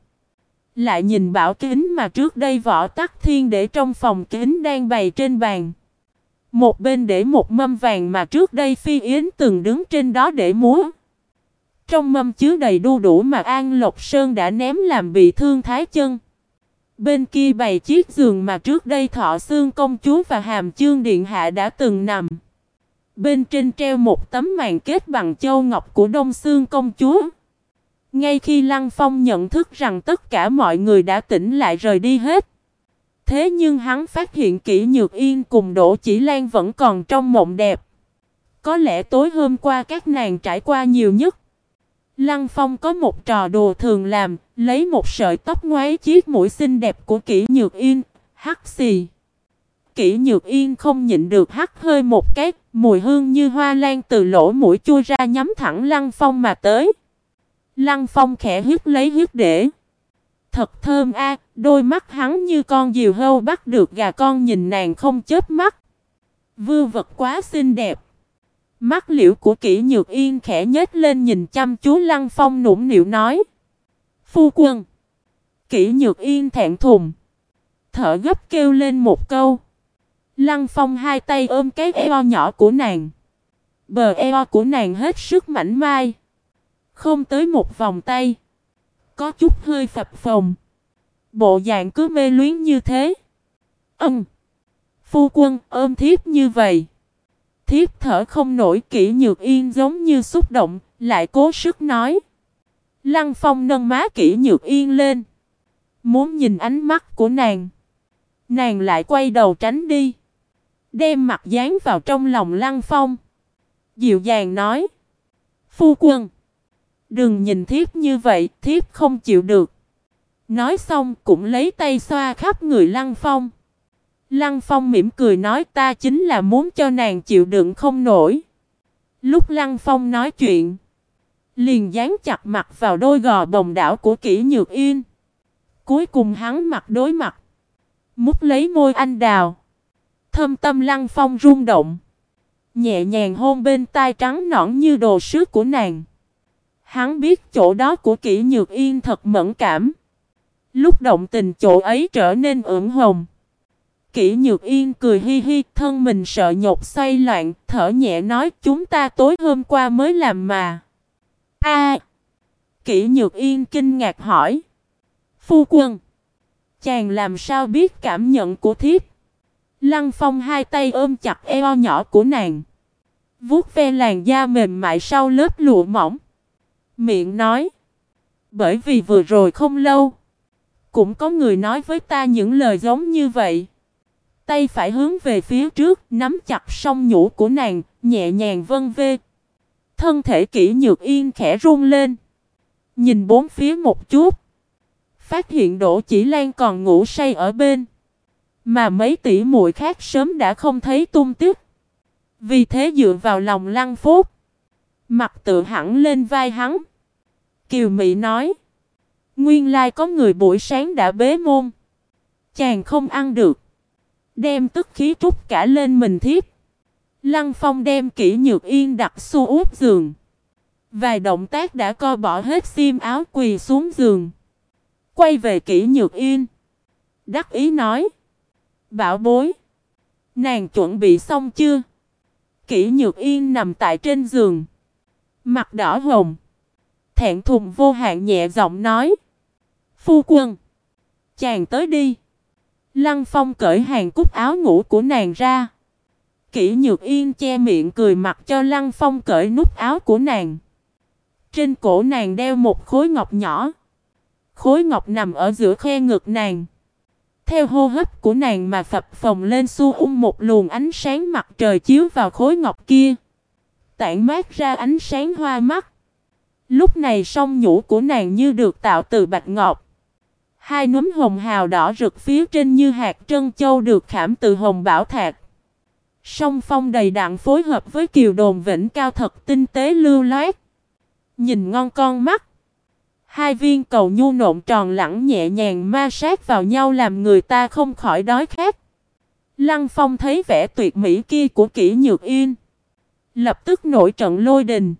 Lại nhìn bảo kính mà trước đây Võ Tắc Thiên để trong phòng kính đang bày trên bàn, Một bên để một mâm vàng mà trước đây Phi Yến từng đứng trên đó để múa. Trong mâm chứa đầy đu đủ mà An Lộc Sơn đã ném làm bị thương Thái Chân. Bên kia bày chiếc giường mà trước đây Thọ Xương công chúa và Hàm Chương điện hạ đã từng nằm. Bên trên treo một tấm màn kết bằng châu ngọc của Đông Xương công chúa. Ngay khi Lăng Phong nhận thức rằng tất cả mọi người đã tỉnh lại rời đi hết. Thế nhưng hắn phát hiện Kỷ Nhược Yên cùng Đỗ Chỉ Lan vẫn còn trong mộng đẹp. Có lẽ tối hôm qua các nàng trải qua nhiều nhất. Lăng Phong có một trò đùa thường làm, lấy một sợi tóc ngoáy chiếc mũi xinh đẹp của Kỷ Nhược Yên, hắt xì. Kỷ Nhược Yên không nhịn được hắt hơi một cái, mùi hương như hoa lan từ lỗ mũi chui ra nhắm thẳng Lăng Phong mà tới. Lăng Phong khẽ hít lấy hít để. Thật thơm a, đôi mắt hắn như con diều hâu bắt được gà con nhìn nàng không chớp mắt. Vưu vật quá xinh đẹp. Mắt liễu của Kỷ Nhược Yên khẽ nhếch lên nhìn chăm chú Lăng Phong nũng nịu nói. Phu quân. Kỷ Nhược Yên thẹn thùng. Thở gấp kêu lên một câu. Lăng Phong hai tay ôm cái eo nhỏ của nàng. Bờ eo của nàng hết sức mảnh mai. Không tới một vòng tay. Có chút hơi phập phồng. Bộ dạng cứ mê luyến như thế. Phu quân ôm thiếp như vậy. Thiếp thở không nổi. Kỷ Nhược Yên giống như xúc động. Lại cố sức nói. Lăng Phong nâng má Kỷ Nhược Yên lên. Muốn nhìn ánh mắt của nàng. Nàng lại quay đầu tránh đi. Đem mặt dán vào trong lòng Lăng Phong. Dịu dàng nói. Phu quân. Đừng nhìn thiếp như vậy, thiếp không chịu được. Nói xong cũng lấy tay xoa khắp người Lăng Phong. Lăng Phong mỉm cười nói ta chính là muốn cho nàng chịu đựng không nổi. Lúc Lăng Phong nói chuyện, liền dán chặt mặt vào đôi gò bồng đảo của Kỷ Nhược Yên. Cuối cùng hắn mặt đối mặt, mút lấy môi anh đào. Thâm tâm Lăng Phong rung động, nhẹ nhàng hôn bên tai trắng nõn như đồ sứ của nàng. Hắn biết chỗ đó của Kỷ Nhược Yên thật mẫn cảm. Lúc động tình chỗ ấy trở nên ửng hồng. Kỷ Nhược Yên cười hi hi, thân mình sợ nhột xoay loạn, thở nhẹ nói chúng ta tối hôm qua mới làm mà. Kỷ Nhược Yên kinh ngạc hỏi. Phu quân, chàng làm sao biết cảm nhận của thiếp? Lăng Phong hai tay ôm chặt eo nhỏ của nàng, vuốt ve làn da mềm mại sau lớp lụa mỏng. Miệng nói. Bởi vì vừa rồi không lâu, cũng có người nói với ta những lời giống như vậy. Tay phải hướng về phía trước, nắm chặt song nhũ của nàng, nhẹ nhàng vân vê. Thân thể Kỷ Nhược Yên khẽ run lên. Nhìn bốn phía một chút. Phát hiện Đỗ Chỉ Lan còn ngủ say ở bên. Mà mấy tỷ muội khác sớm đã không thấy tung tích. Vì thế dựa vào lòng Lăng Phúc, mặt tựa hẳn lên vai hắn. Kiều Mị nói. Nguyên lai có người buổi sáng đã bế môn. Chàng không ăn được. Đem tức khí trút cả lên mình thiếp. Lăng Phong đem Kỷ Nhược Yên đặt xu úp giường. Vài động tác đã co bỏ hết xiêm áo quỳ xuống giường. Quay về Kỷ Nhược Yên. Đắc ý nói. Bảo bối. Nàng chuẩn bị xong chưa? Kỷ Nhược Yên nằm tại trên giường. Mặt đỏ hồng. Thẹn thùng vô hạn nhẹ giọng nói. Phu quân. Chàng tới đi. Lăng Phong cởi hàng cúc áo ngủ của nàng ra. Kỷ Nhược Yên che miệng cười mặc cho Lăng Phong cởi nút áo của nàng. Trên cổ nàng đeo một khối ngọc nhỏ. Khối ngọc nằm ở giữa khe ngực nàng. Theo hô hấp của nàng mà phập phồng lên một luồng ánh sáng mặt trời chiếu vào khối ngọc kia. Tản mát ra ánh sáng hoa mắt. Lúc này song nhũ của nàng như được tạo từ bạch ngọc. Hai núm hồng hào đỏ rực phía trên như hạt trân châu được khảm từ hồng bảo thạch. Song phong đầy đặn phối hợp với kiều đồn vĩnh cao thật tinh tế lưu loát. Nhìn ngon con mắt. Hai viên cầu nhu nộn tròn lẳng nhẹ nhàng ma sát vào nhau làm người ta không khỏi đói khát. Lăng Phong thấy vẻ tuyệt mỹ kia của Kỷ Nhược Yên. Lập tức nổi trận lôi đình.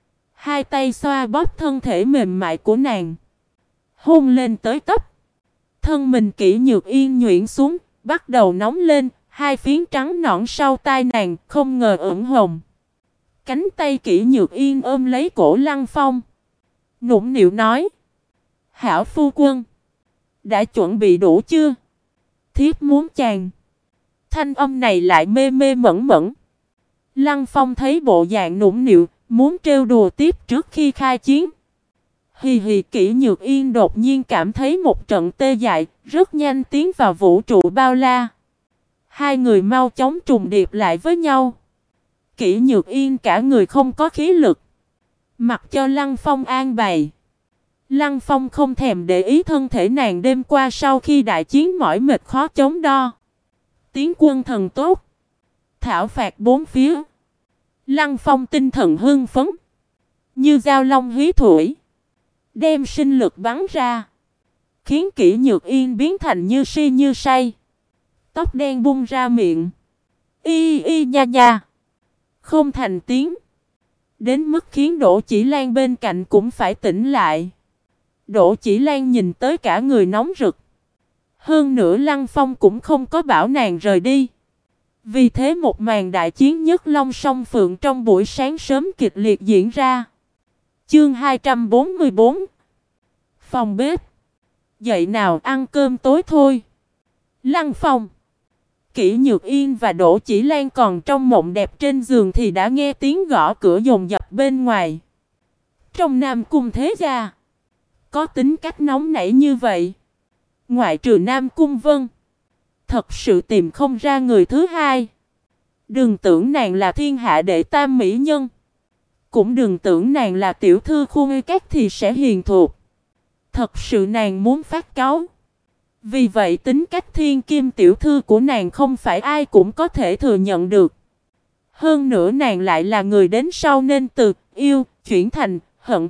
Hai tay xoa bóp thân thể mềm mại của nàng. Hôn lên tới tấp. Thân mình Kỷ Nhược Yên nhuyễn xuống, bắt đầu nóng lên. Hai phiến trắng nõn sau tai nàng không ngờ ửng hồng. Cánh tay Kỷ Nhược Yên ôm lấy cổ Lăng Phong, nũng nịu nói: "Hảo phu quân, đã chuẩn bị đủ chưa? Thiếp muốn chàng." Thanh âm này lại mê mê mẩn mẩn. Lăng Phong thấy bộ dạng nũng nịu, muốn trêu đùa tiếp trước khi khai chiến. Hì hì, Kỷ Nhược Yên đột nhiên cảm thấy một trận tê dại, rất nhanh tiến vào vũ trụ bao la. Hai người mau chóng trùng điệp lại với nhau. Kỷ Nhược Yên cả người không có khí lực, mặc cho Lăng Phong an bày. Lăng Phong không thèm để ý thân thể nàng đêm qua sau khi đại chiến mỏi mệt khó chống đo. Tiến quân thần tốt, thảo phạt bốn phía. Lăng Phong tinh thần hưng phấn, như dao long hí thủy, đem sinh lực bắn ra, khiến Kỷ Nhược Yên biến thành như si như say. Tóc đen bung ra miệng, y y nha nha, không thành tiếng, đến mức khiến Đỗ Chỉ Lan bên cạnh cũng phải tỉnh lại. Đỗ Chỉ Lan nhìn tới cả người nóng rực. Hơn nữa Lăng Phong cũng không có bảo nàng rời đi. Vì thế một màn đại chiến nhất long song phượng trong buổi sáng sớm kịch liệt diễn ra. Chương 244. Phòng bếp. Dậy nào, ăn cơm tối thôi. Lăng Phong, Kỷ Nhược Yên và Đỗ Chỉ Lan còn trong mộng đẹp trên giường thì đã nghe tiếng gõ cửa dồn dập bên ngoài. Trong Nam Cung thế gia, có tính cách nóng nảy như vậy, ngoại trừ Nam Cung Vân, thật sự tìm không ra người thứ hai. Đừng tưởng nàng là thiên hạ đệ tam mỹ nhân, cũng đừng tưởng nàng là tiểu thư khu ngư các thì sẽ hiền thuộc. Thật sự nàng muốn phát cáu. Vì vậy tính cách thiên kim tiểu thư của nàng không phải ai cũng có thể thừa nhận được. Hơn nữa nàng lại là người đến sau nên từ yêu chuyển thành hận.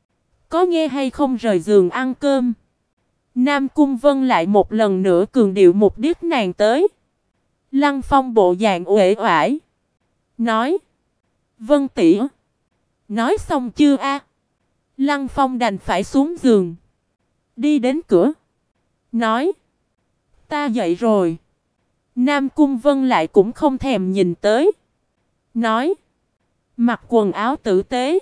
Có nghe hay không rời giường ăn cơm. Nam Cung Vân lại một lần nữa cường điệu mục đích nàng tới. Lăng Phong bộ dạng uể oải, nói: "Vân tỷ, nói xong chưa a?" Lăng Phong đành phải xuống giường, đi đến cửa, nói: "Ta dậy rồi." Nam Cung Vân lại cũng không thèm nhìn tới, nói: "Mặc quần áo tử tế,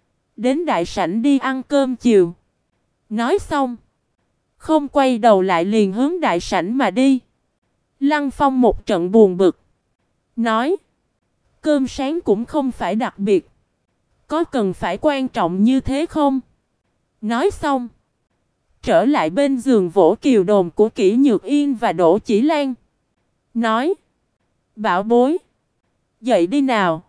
đến đại sảnh đi ăn cơm chiều." Nói xong, không quay đầu lại liền hướng đại sảnh mà đi. Lăng Phong một trận buồn bực, nói: "Cơm sáng cũng không phải đặc biệt, có cần phải quan trọng như thế không?" Nói xong, trở lại bên giường vỗ kiều đồn của Kỷ Nhược Yên và Đỗ Chỉ Lan, nói: "Bảo bối, dậy đi nào."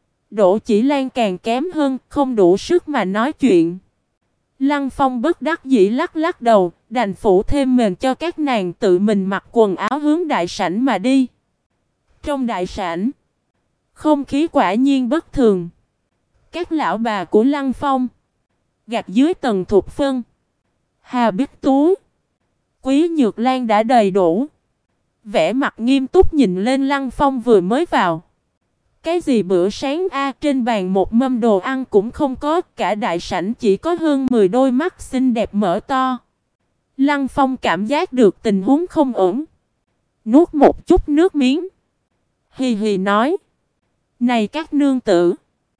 Đỗ Chỉ Lan càng kém hơn, không đủ sức mà nói chuyện. Lăng Phong bất đắc dĩ lắc lắc đầu, đành phủ thêm mền cho các nàng tự mình mặc quần áo hướng đại sảnh mà đi. Trong đại sảnh, không khí quả nhiên bất thường. Các lão bà của Lăng Phong, gạch dưới Tần Thục Phân, Hà Bích Tú, Quý Nhược Lan đã đầy đủ. Vẻ mặt nghiêm túc nhìn lên Lăng Phong vừa mới vào. Cái gì bữa sáng a, trên bàn một mâm đồ ăn cũng không có, cả đại sảnh chỉ có hơn 10 đôi mắt xinh đẹp mở to. Lăng Phong cảm giác được tình huống không ổn, nuốt một chút nước miếng, hì hì nói: "Này các nương tử,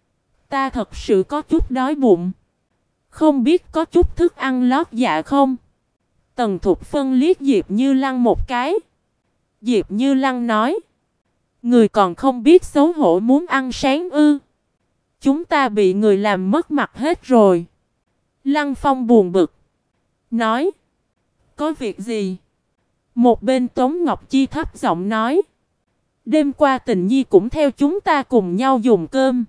ta thật sự có chút đói bụng, không biết có chút thức ăn lót dạ không?" Tần Thục Phân liếc Diệp Như Lăng một cái. Diệp Như Lăng nói: "Người còn không biết xấu hổ muốn ăn sáng ư? Chúng ta bị người làm mất mặt hết rồi." Lăng Phong buồn bực, nói: "Có việc gì?" Một bên Tống Ngọc Chi thấp giọng nói: "Đêm qua Tình Nhi cũng theo chúng ta cùng nhau dùng cơm.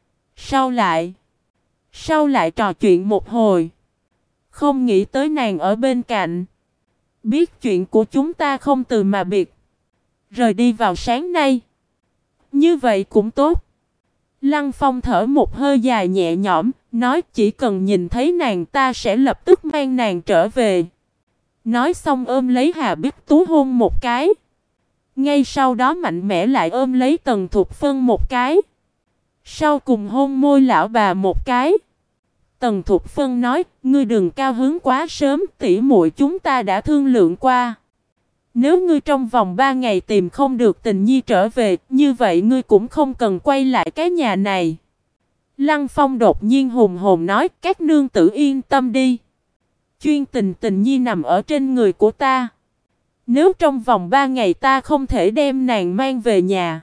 Sau lại trò chuyện một hồi, không nghĩ tới nàng ở bên cạnh, biết chuyện của chúng ta không từ mà biệt, rời đi vào sáng nay. Như vậy cũng tốt." Lăng Phong thở một hơi dài nhẹ nhõm, nói: "Chỉ cần nhìn thấy nàng ta sẽ lập tức mang nàng trở về." Nói xong ôm lấy Hà Bích Tú hôn một cái. Ngay sau đó mạnh mẽ lại ôm lấy Tần Thục Phân một cái. Sau cùng hôn môi lão bà một cái. Tần Thục Phân nói: "Ngươi đừng cao hứng quá sớm, tỷ muội chúng ta đã thương lượng qua. Nếu ngươi trong vòng 3 ngày tìm không được tình nhi trở về, như vậy ngươi cũng không cần quay lại cái nhà này. Lăng Phong đột nhiên hùng hồn nói, các nương tử yên tâm đi. Chuyên tình tình nhi nằm ở trên người của ta. Nếu trong vòng 3 ngày ta không thể đem nàng mang về nhà,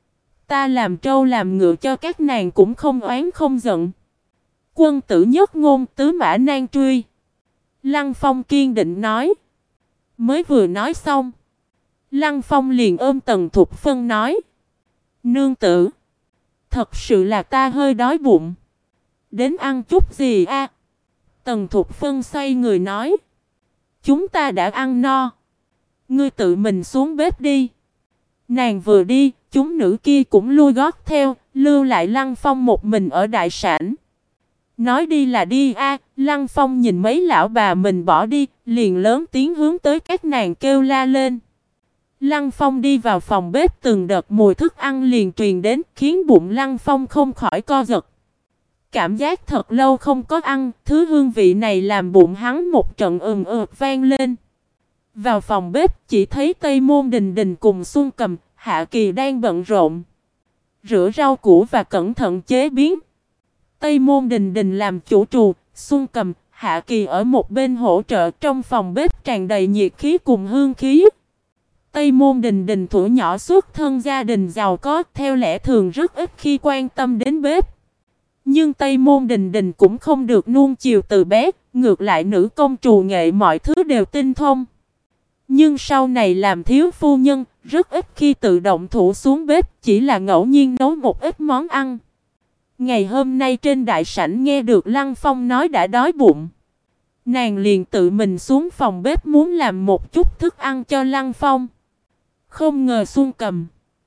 ta làm trâu làm ngựa cho các nàng cũng không oán không giận. Quân tử nhất ngôn, tứ mã nan truy. Lăng Phong kiên định nói. Mới vừa nói xong, Lăng Phong liền ôm Tần Thục Phân nói. Nương tử, thật sự là ta hơi đói bụng. Đến ăn chút gì a? Tần Thục Phân xoay người nói. Chúng ta đã ăn no. Ngươi tự mình xuống bếp đi. Nàng vừa đi, chúng nữ kia cũng lui gót theo, lưu lại Lăng Phong một mình ở đại sảnh. Nói đi là đi a. Lăng Phong nhìn mấy lão bà mình bỏ đi, liền lớn tiếng hướng tới các nàng kêu la lên. Lăng Phong đi vào phòng bếp, từng đợt mùi thức ăn liền truyền đến, khiến bụng Lăng Phong không khỏi co giật. Cảm giác thật lâu không có ăn, thứ hương vị này làm bụng hắn một trận vang lên. Vào phòng bếp chỉ thấy Tây Môn Đình Đình cùng Xuân Cầm, Hạ Kỳ đang bận rộn rửa rau củ và cẩn thận chế biến. Tây Môn Đình Đình làm chủ trù, Xuân Cầm, Hạ Kỳ ở một bên hỗ trợ. Trong phòng bếp tràn đầy nhiệt khí cùng hương khí. Tây Môn Đình Đình thuở nhỏ xuất thân gia đình giàu có, theo lẽ thường rất ít khi quan tâm đến bếp. Nhưng Tây Môn Đình Đình cũng không được nuông chiều từ bé, ngược lại nữ công trù nghệ mọi thứ đều tinh thông. Nhưng sau này làm thiếu phu nhân, rất ít khi tự động thủ xuống bếp, chỉ là ngẫu nhiên nấu một ít món ăn. Ngày hôm nay trên đại sảnh nghe được Lăng Phong nói đã đói bụng, nàng liền tự mình xuống phòng bếp muốn làm một chút thức ăn cho Lăng Phong. Không ngờ Xuân Cầm,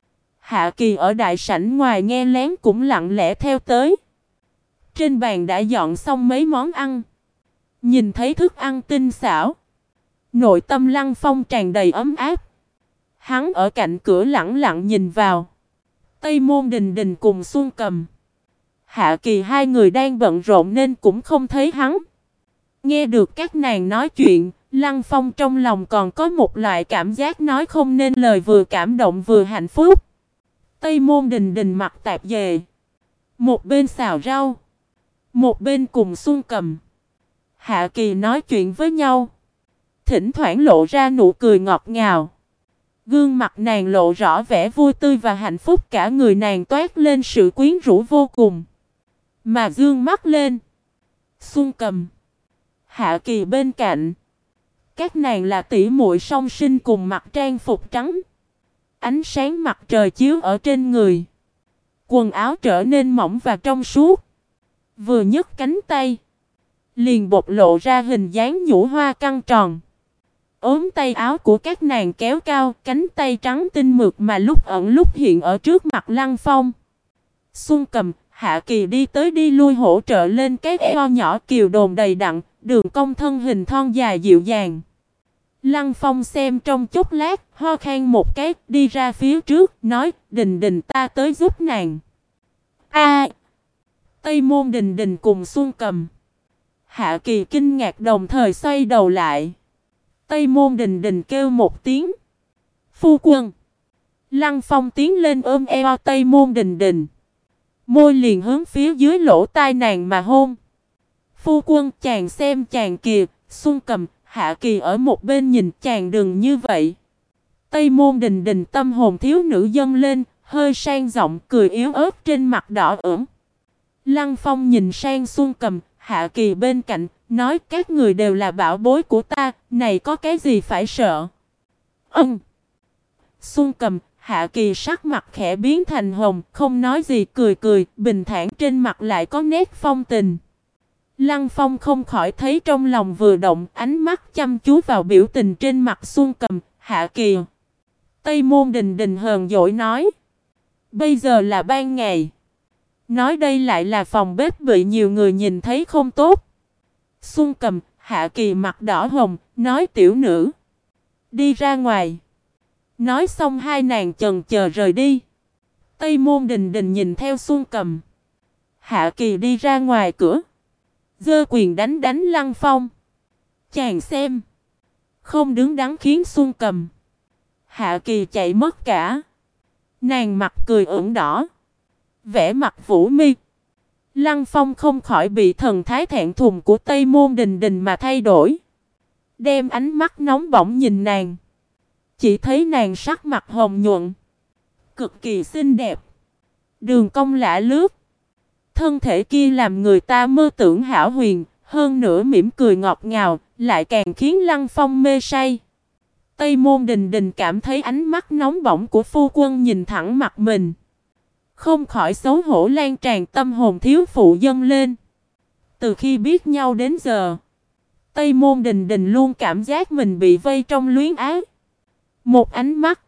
Hạ Kỳ ở đại sảnh ngoài nghe lén cũng lặng lẽ theo tới. Trên bàn đã dọn xong mấy món ăn. Nhìn thấy thức ăn tinh xảo, nội tâm Lăng Phong tràn đầy ấm áp. Hắn ở cạnh cửa lặng lặng nhìn vào. Tây Môn Đình Đình cùng Xuân Cầm, Hạ Kỳ hai người đang bận rộn nên cũng không thấy hắn. Nghe được các nàng nói chuyện, Lăng Phong trong lòng còn có một loại cảm giác nói không nên lời, vừa cảm động vừa hạnh phúc. Tây Môn Đình Đình mặc tạp dề, một bên xào rau, một bên cùng Xuân Cầm, Hạ Kỳ nói chuyện với nhau. Thỉnh thoảng lộ ra nụ cười ngọt ngào. Gương mặt nàng lộ rõ vẻ vui tươi và hạnh phúc, cả người nàng toát lên sự quyến rũ vô cùng. Mà dương mắt lên, Xuân Cầm, Hạ Kỳ bên cạnh. Các nàng là tỷ muội song sinh cùng mặc trang phục trắng. Ánh sáng mặt trời chiếu ở trên người, quần áo trở nên mỏng và trong suốt. Vừa nhấc cánh tay, liền bộc lộ ra hình dáng nhũ hoa căng tròn. Ốm tay áo của các nàng kéo cao, cánh tay trắng tinh mượt mà lúc ẩn lúc hiện ở trước mặt Lăng Phong. Xuân Cầm, Hạ Kỳ đi tới đi lui hỗ trợ lên cái eo nhỏ kiều đồn đầy đặn, đường cong thân hình thon dài dịu dàng. Lăng Phong xem trong chốc lát, ho khan một cái, đi ra phía trước, nói, Đình Đình ta tới giúp nàng. Tây Môn Đình Đình cùng Xuân Cầm, Hạ Kỳ kinh ngạc đồng thời xoay đầu lại. Tây Môn Đình Đình kêu một tiếng, phu quân. Lăng Phong tiến lên ôm eo Tây Môn Đình Đình, môi liền hướng phía dưới lỗ tai nàng mà hôn. Phu quân, chàng xem chàng kìa. Xuân Cầm, Hạ Kỳ ở một bên nhìn, chàng đừng như vậy. Tây Môn Đình Đình tâm hồn thiếu nữ dâng lên, hơi sang giọng cười yếu ớt trên mặt đỏ ửng. Lăng Phong nhìn sang Xuân Cầm, Hạ Kỳ bên cạnh, nói các người đều là bảo bối của ta, này có cái gì phải sợ. Xuân Cầm, Hạ Kỳ sắc mặt khẽ biến thành hồng, không nói gì, cười cười, bình thản trên mặt lại có nét phong tình. Lăng Phong không khỏi thấy trong lòng vừa động, ánh mắt chăm chú vào biểu tình trên mặt Xuân Cầm, Hạ Kỳ. Tây Môn Đình Đình hờn dỗi nói, bây giờ là ban ngày, nói đây lại là phòng bếp bị nhiều người nhìn thấy không tốt. Xuân Cầm, Hạ Kỳ mặt đỏ hồng, nói tiểu nữ, đi ra ngoài. Nói xong hai nàng chần chờ rời đi. Tây Môn Đình Đình nhìn theo Xuân Cầm, Hạ Kỳ đi ra ngoài cửa, giơ quyền đánh Lăng Phong. Chàng xem, không đứng đắn khiến Xuân Cầm, Hạ Kỳ chạy mất cả. Nàng mặt cười ửng đỏ, vẻ mặt vũ mị. Lăng Phong không khỏi bị thần thái thẹn thùng của Tây Môn Đình Đình mà thay đổi. Đem ánh mắt nóng bỏng nhìn nàng. Chỉ thấy nàng sắc mặt hồng nhuận, cực kỳ xinh đẹp, đường cong lả lướt. Thân thể kia làm người ta mơ tưởng hão huyền, hơn nữa mỉm cười ngọt ngào, lại càng khiến Lăng Phong mê say. Tây Môn Đình Đình cảm thấy ánh mắt nóng bỏng của phu quân nhìn thẳng mặt mình, không khỏi xấu hổ lan tràn, tâm hồn thiếu phụ dâng lên. Từ khi biết nhau đến giờ, Tây Môn Đình Đình luôn cảm giác mình bị vây trong luyến ái. Một ánh mắt,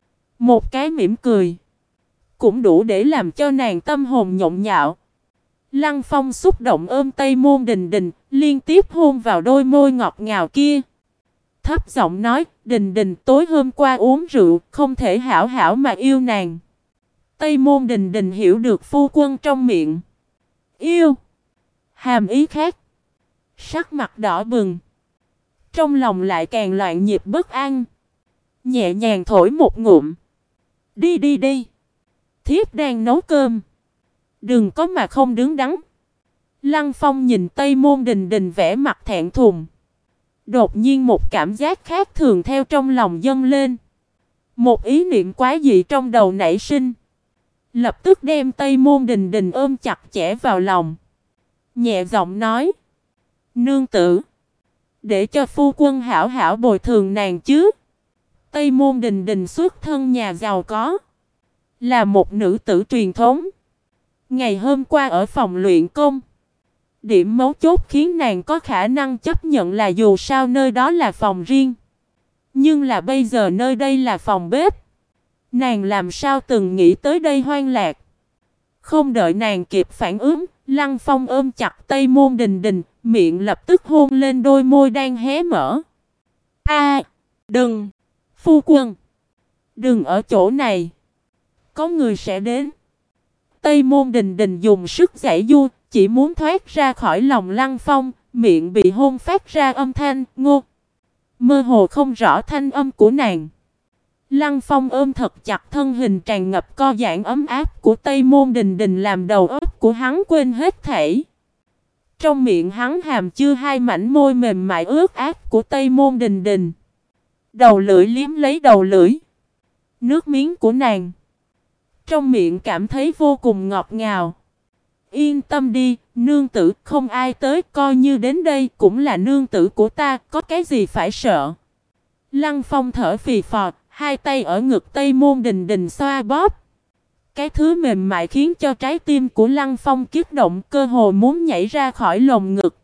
một cái mỉm cười, cũng đủ để làm cho nàng tâm hồn nhộn nhạo. Lăng Phong xúc động ôm Tây Môn Đình Đình, liên tiếp hôn vào đôi môi ngọt ngào kia. Thấp giọng nói, Đình Đình, tối hôm qua uống rượu, không thể hảo hảo mà yêu nàng. Tây Môn Đình Đình hiểu được phu quân trong miệng yêu hàm ý khác, sắc mặt đỏ bừng, trong lòng lại càng loạn nhịp bất an. Nhẹ nhàng thổi một ngụm. Đi đi đi, thiếp đang nấu cơm, đừng có mà không đứng đắn. Lăng Phong nhìn Tây Môn Đình Đình vẻ mặt thẹn thùng. Đột nhiên một cảm giác khác thường theo trong lòng dâng lên. Một ý niệm quái dị trong đầu nảy sinh. Lập tức đem Tây Môn Đình Đình ôm chặt chẽ vào lòng. Nhẹ giọng nói, nương tử, để cho phu quân hảo hảo bồi thường nàng chứ. Tây Môn Đình Đình xuất thân nhà giàu có, là một nữ tử truyền thống. Ngày hôm qua ở phòng luyện công, điểm mấu chốt khiến nàng có khả năng chấp nhận là dù sao nơi đó là phòng riêng, nhưng là bây giờ nơi đây là phòng bếp. Nàng làm sao từng nghĩ tới đây hoang lạc. Không đợi nàng kịp phản ứng, Lăng Phong ôm chặt Tây Môn Đình Đình, miệng lập tức hôn lên đôi môi đang hé mở. Đừng! Phu quân! Đừng ở chỗ này! Có người sẽ đến! Tây Môn Đình Đình dùng sức giãy giụa, chỉ muốn thoát ra khỏi lòng Lăng Phong, miệng bị hôn phát ra âm thanh ngô. Mơ hồ không rõ thanh âm của nàng. Lăng Phong ôm thật chặt thân hình tràn ngập co giãn ấm áp của Tây Môn Đình Đình, làm đầu óc của hắn quên hết thảy. Trong miệng hắn hàm chứa hai mảnh môi mềm mại ướt át của Tây Môn Đình Đình. Đầu lưỡi liếm lấy đầu lưỡi. Nước miếng của nàng trong miệng cảm thấy vô cùng ngọt ngào. Yên tâm đi, nương tử, không ai tới, coi như đến đây cũng là nương tử của ta, có cái gì phải sợ. Lăng Phong thở phì phò, hai tay ở ngực Tây Môn Đình Đình xoa bóp. Cái thứ mềm mại khiến cho trái tim của Lăng Phong kích động, cơ hồ muốn nhảy ra khỏi lồng ngực.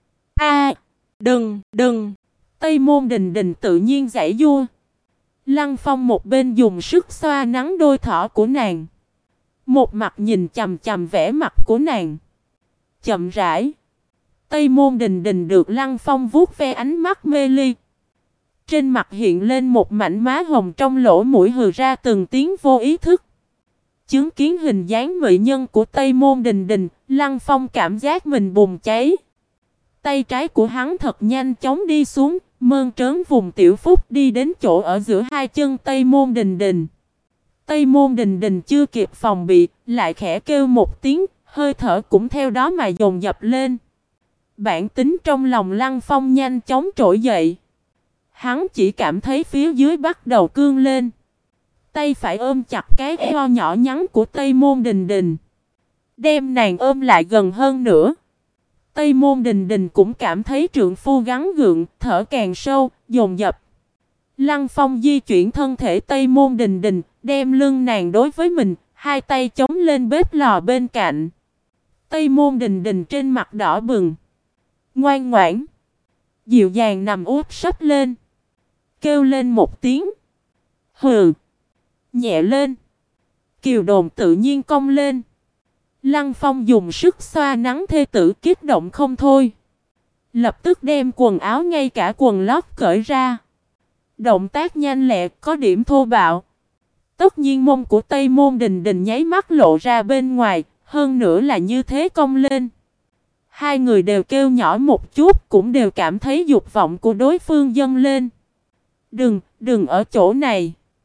Đừng! Tây Môn Đình Đình tự nhiên giãy giụa. Lăng Phong một bên dùng sức xoa nắng đôi thỏ của nàng, một mặt nhìn chằm chằm vẻ mặt của nàng. Chậm rãi, Tây Môn Đình Đình được Lăng Phong vuốt ve, ánh mắt mê ly. Trên mặt hiện lên một mảnh má hồng, trong lỗ mũi hừ ra từng tiếng vô ý thức. Chứng kiến hình dáng mỹ nhân của Tây Môn Đình Đình, Lăng Phong cảm giác mình bùng cháy. Tay trái của hắn thật nhanh chóng đi xuống, mơn trớn vùng tiểu phúc đi đến chỗ ở giữa hai chân Tây Môn Đình Đình. Tây Môn Đình Đình chưa kịp phòng bị, lại khẽ kêu một tiếng, hơi thở cũng theo đó mà dồn dập lên. Bản tính trong lòng Lăng Phong nhanh chóng trỗi dậy. Hắn chỉ cảm thấy phía dưới bắt đầu cương lên. Tay phải ôm chặt cái eo nhỏ nhắn của Tây Môn Đình Đình, đem nàng ôm lại gần hơn nữa. Tây Môn Đình Đình cũng cảm thấy trượng phu gắng gượng, thở càng sâu, dồn dập. Lăng Phong di chuyển thân thể Tây Môn Đình Đình, đem lưng nàng đối với mình, hai tay chống lên bếp lò bên cạnh. Tây Môn Đình Đình trên mặt đỏ bừng, ngoan ngoãn, dịu dàng nằm úp sấp lên, kêu lên một tiếng. Hừ, nhẹ lên. Kiều đồn tự nhiên cong lên. Lăng Phong dùng sức xoa nắng thê tử kích động không thôi. Lập tức đem quần áo ngay cả quần lót cởi ra. Động tác nhanh lẹ, có điểm thô bạo. Tất nhiên mông của Tây Môn Đình Đình nháy mắt lộ ra bên ngoài, hơn nữa là như thế cong lên. Hai người đều kêu nhỏ một chút, cũng đều cảm thấy dục vọng của đối phương dâng lên. Đừng ở chỗ này.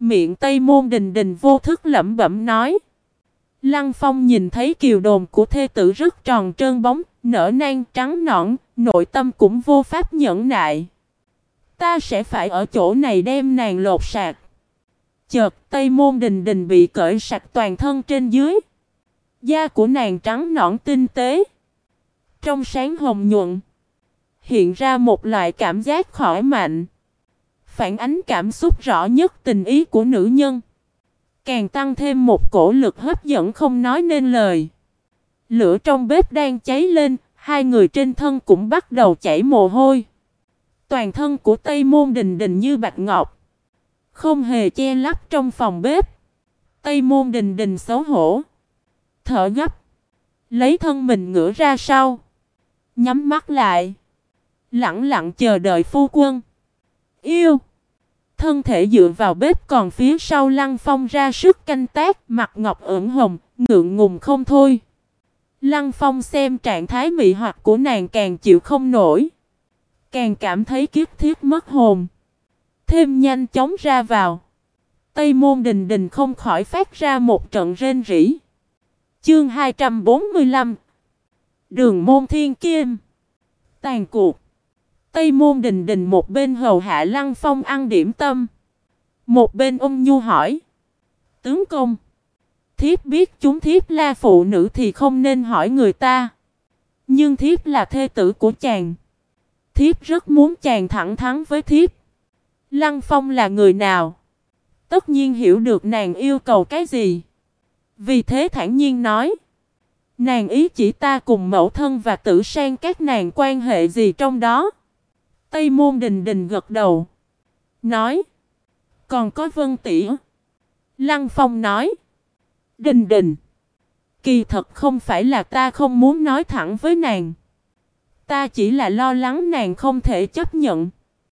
Miệng Tây Môn Đình Đình vô thức lẩm bẩm nói. Lăng Phong nhìn thấy kiều đồn của thê tử rất tròn trơn bóng, nở nang trắng nõn, nội tâm cũng vô pháp nhẫn nại. Ta sẽ phải ở chỗ này đem nàng lột sạch. Chợt Tây Môn Đình Đình bị cởi sạch toàn thân trên dưới. Da của nàng trắng nõn tinh tế, trong sáng hồng nhuận, hiện ra một loại cảm giác khỏi mạnh, phản ánh cảm xúc rõ nhất tình ý của nữ nhân, càng tăng thêm một cổ lực hấp dẫn không nói nên lời. Lửa trong bếp đang cháy lên, hai người trên thân cũng bắt đầu chảy mồ hôi. Toàn thân của Tây Môn Đình Đình như bạch ngọc, không hề che lấp trong phòng bếp. Tây Môn Đình Đình xấu hổ, thở gấp, lấy thân mình ngửa ra sau, nhắm mắt lại, lặng lặng chờ đợi phu quân. Yêu. Thân thể dựa vào bếp, còn phía sau Lăng Phong ra sức canh tác, mặt ngọc ửng hồng, ngượng ngùng không thôi. Lăng Phong xem trạng thái mị hoặc của nàng càng chịu không nổi, càng cảm thấy kiếp thiết mất hồn, thêm nhanh chóng ra vào. Tây Môn Đình Đình không khỏi phát ra một trận rên rỉ. Chương 245 Đường Môn Thiên Kim. Tàn cuộc. Tây Môn Đình Đình một bên hầu hạ Lăng Phong ăn điểm tâm, một bên ôn nhu hỏi. Tướng công, thiếp biết chúng thiếp là phụ nữ thì không nên hỏi người ta, nhưng thiếp là thê tử của chàng, thiếp rất muốn chàng thẳng thắn với thiếp. Lăng Phong là người nào? Tất nhiên hiểu được nàng yêu cầu cái gì, vì thế thản nhiên nói. Nàng ý chỉ ta cùng mẫu thân và Tử Sang các nàng quan hệ gì trong đó? Tây Môn Đình Đình gật đầu, nói. Còn có Vân tỷ. Lăng Phong nói. Đình Đình, kỳ thật không phải là ta không muốn nói thẳng với nàng, ta chỉ là lo lắng nàng không thể chấp nhận,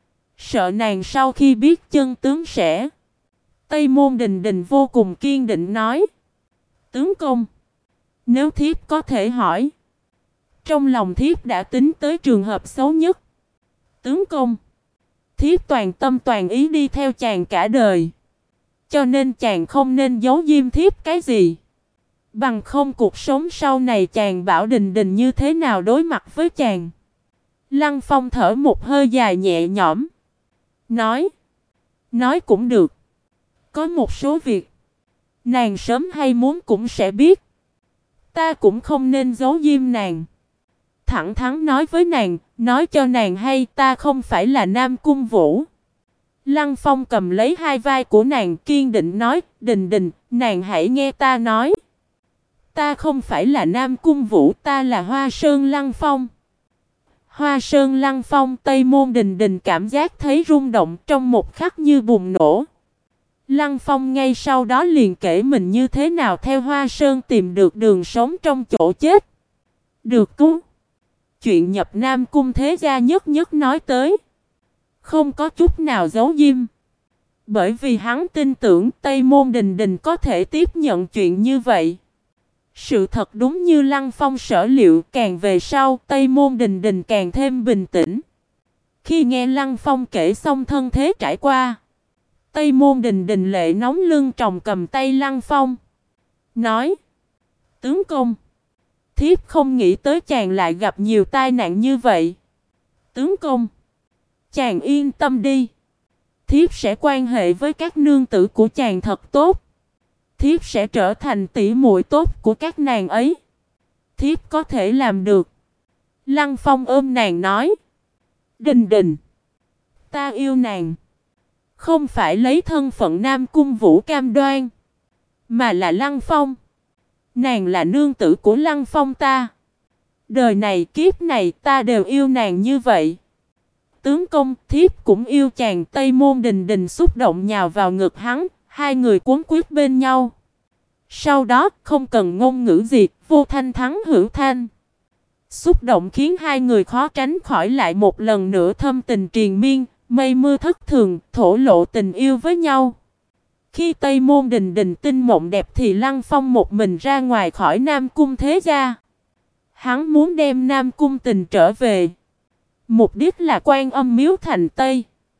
sợ nàng sau khi biết chân tướng sẽ. Tây Môn Đình Đình vô cùng kiên định nói. Tướng công, nếu thiếp có thể hỏi, trong lòng thiếp đã tính tới trường hợp xấu nhất. Tướng công, thiếp toàn tâm toàn ý đi theo chàng cả đời, cho nên chàng không nên giấu giếm thiếp cái gì. Bằng không cuộc sống sau này chàng bảo Đình Đình như thế nào đối mặt với chàng. Lăng Phong thở một hơi dài nhẹ nhõm, nói. Nói cũng được. Có một số việc nàng sớm hay muốn cũng sẽ biết, ta cũng không nên giấu giếm nàng. Thẳng thắn nói với nàng, nói cho nàng hay ta không phải là Nam Cung Vũ. Lăng Phong cầm lấy hai vai của nàng kiên định nói. Đình Đình, nàng hãy nghe ta nói. Ta không phải là Nam Cung Vũ, ta là Hoa Sơn Lăng Phong. Hoa Sơn Lăng Phong. Tây Môn Đình Đình cảm giác thấy rung động trong một khắc như bùng nổ. Lăng Phong ngay sau đó liền kể mình như thế nào theo Hoa Sơn tìm được đường sống trong chỗ chết, được cứu. Chuyện nhập Nam Cung thế gia nhất nhất nói tới, không có chút nào giấu giếm, bởi vì hắn tin tưởng Tây Môn Đình Đình có thể tiếp nhận chuyện như vậy. Sự thật đúng như Lăng Phong sở liệu, càng về sau Tây Môn Đình Đình càng thêm bình tĩnh. Khi nghe Lăng Phong kể xong thân thế trải qua, Tây Môn Đình Đình lệ nóng lưng tròng cầm tay Lăng Phong, nói. Tướng công, thiếp không nghĩ tới chàng lại gặp nhiều tai nạn như vậy. Tướng công, chàng yên tâm đi, thiếp sẽ quan hệ với các nương tử của chàng thật tốt. Thiếp sẽ trở thành tỷ muội tốt của các nàng ấy. Thiếp có thể làm được. Lăng Phong ôm nàng nói. Đình Đình, ta yêu nàng, không phải lấy thân phận Nam Cung Vũ cam đoan, mà là Lăng Phong. Nàng là nương tử của Lăng Phong ta. Đời này kiếp này ta đều yêu nàng như vậy. Tướng công, thiếp cũng yêu chàng. Tây Môn Đình Đình xúc động nhào vào ngực hắn, hai người cuốn quýt bên nhau. Sau đó, không cần ngôn ngữ gì, vô thanh thắng hữu thanh. Xúc động khiến hai người khó tránh khỏi lại một lần nữa thâm tình triền miên, mây mưa thất thường, thổ lộ tình yêu với nhau. Khi Tây Môn Đình Đình tinh mộng đẹp thì Lăng Phong một mình ra ngoài khỏi Nam Cung thế gia. Hắn muốn đem Nam Cung Tình trở về, mục đích là Quan Âm miếu thành Tây.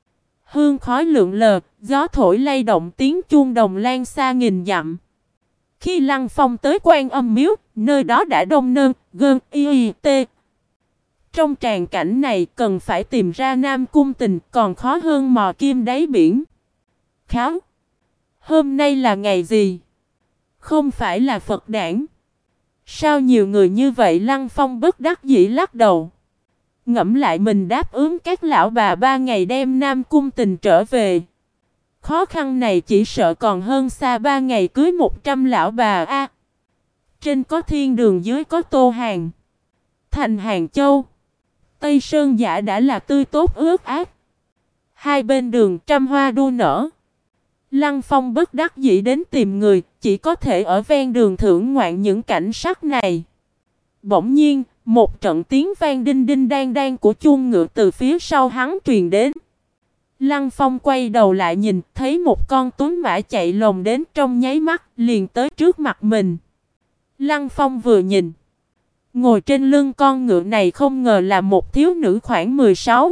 Hương khói lượn lờ, gió thổi lay động tiếng chuông đồng lan xa nghìn dặm. Khi Lăng Phong tới Quan Âm Miếu, nơi đó đã đông nơn, gơn, y, tê. Trong tràng cảnh này cần phải tìm ra Nam Cung Tình còn khó hơn mò kim đáy biển. Kháo! Hôm nay là ngày gì? Không phải là Phật đản. Sao nhiều người như vậy? Lăng Phong bất đắc dĩ lắc đầu. Ngẫm lại mình đáp ứng các lão bà 3 ngày đem Nam Cung Tình trở về. Khó khăn này chỉ sợ còn hơn xa 3 ngày cưới 100 lão bà a. Trên có Thiên Đường, dưới có Tô Hàng. Thành Hàng Châu, Tây Sơn Giả đã là tươi tốt ướt át. Hai bên đường trăm hoa đua nở. Lăng Phong bất đắc dĩ đến tìm người, chỉ có thể ở ven đường thưởng ngoạn những cảnh sắc này. Bỗng nhiên, một trận tiếng vang đinh đinh đang đang của chuông ngựa từ phía sau hắn truyền đến. Lăng Phong quay đầu lại nhìn, thấy một con tuấn mã chạy lồng đến, trong nháy mắt liền tới trước mặt mình. Lăng Phong vừa nhìn, ngồi trên lưng con ngựa này không ngờ là một thiếu nữ khoảng 16,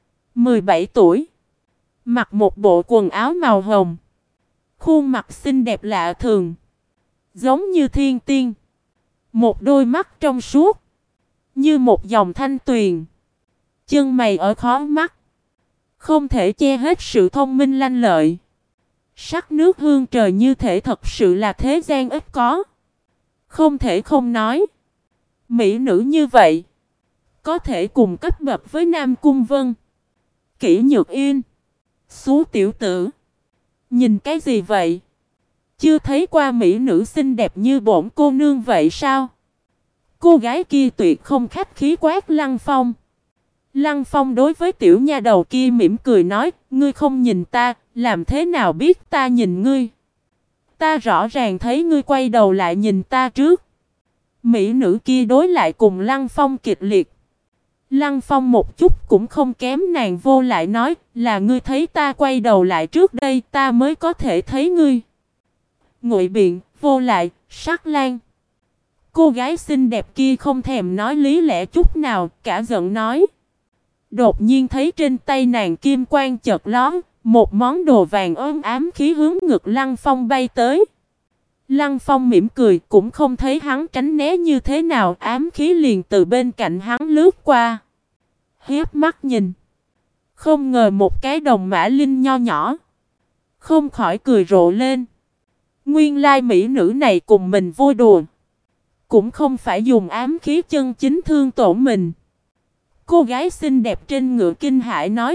17 tuổi. Mặc một bộ quần áo màu hồng. Khuôn mặt xinh đẹp lạ thường, giống như thiên tiên. Một đôi mắt trong suốt, như một dòng thanh tuyền. Chân mày ở khóe mắt, không thể che hết sự thông minh lanh lợi. Sắc nước hương trời như thể thật sự là thế gian ít có. Không thể không nói, mỹ nữ như vậy có thể cùng cấp bậc với Nam Cung Vân, Kỷ Nhược Yên. Xú tiểu tử, nhìn cái gì vậy? Chưa thấy qua mỹ nữ xinh đẹp như bổn cô nương vậy sao? Cô gái kia tuyệt không khách khí quát Lăng Phong. Lăng Phong đối với tiểu nha đầu kia mỉm cười nói, ngươi không nhìn ta, làm thế nào biết ta nhìn ngươi? Ta rõ ràng thấy ngươi quay đầu lại nhìn ta trước. Mỹ nữ kia đối lại cùng Lăng Phong kịch liệt. Lăng Phong một chút cũng không kém nàng, vô lại nói, là ngươi thấy ta quay đầu lại trước đây, ta mới có thể thấy ngươi. Ngụy biện, vô lại, sắc lang. Cô gái xinh đẹp kia không thèm nói lý lẽ chút nào, cả giận nói. Đột nhiên thấy trên tay nàng kim quang chợt lóe, một món đồ vàng ấm ám khí hướng ngực Lăng Phong bay tới. Lăng Phong mỉm cười, cũng không thấy hắn tránh né như thế nào, ám khí liền từ bên cạnh hắn lướt qua. Hiếp mắt nhìn, không ngờ một cái đồng mã linh nho nhỏ, không khỏi cười rộ lên. Nguyên lai mỹ nữ này cùng mình vui đùa, cũng không phải dùng ám khí chân chính thương tổn mình. Cô gái xinh đẹp trên ngựa kinh hãi nói,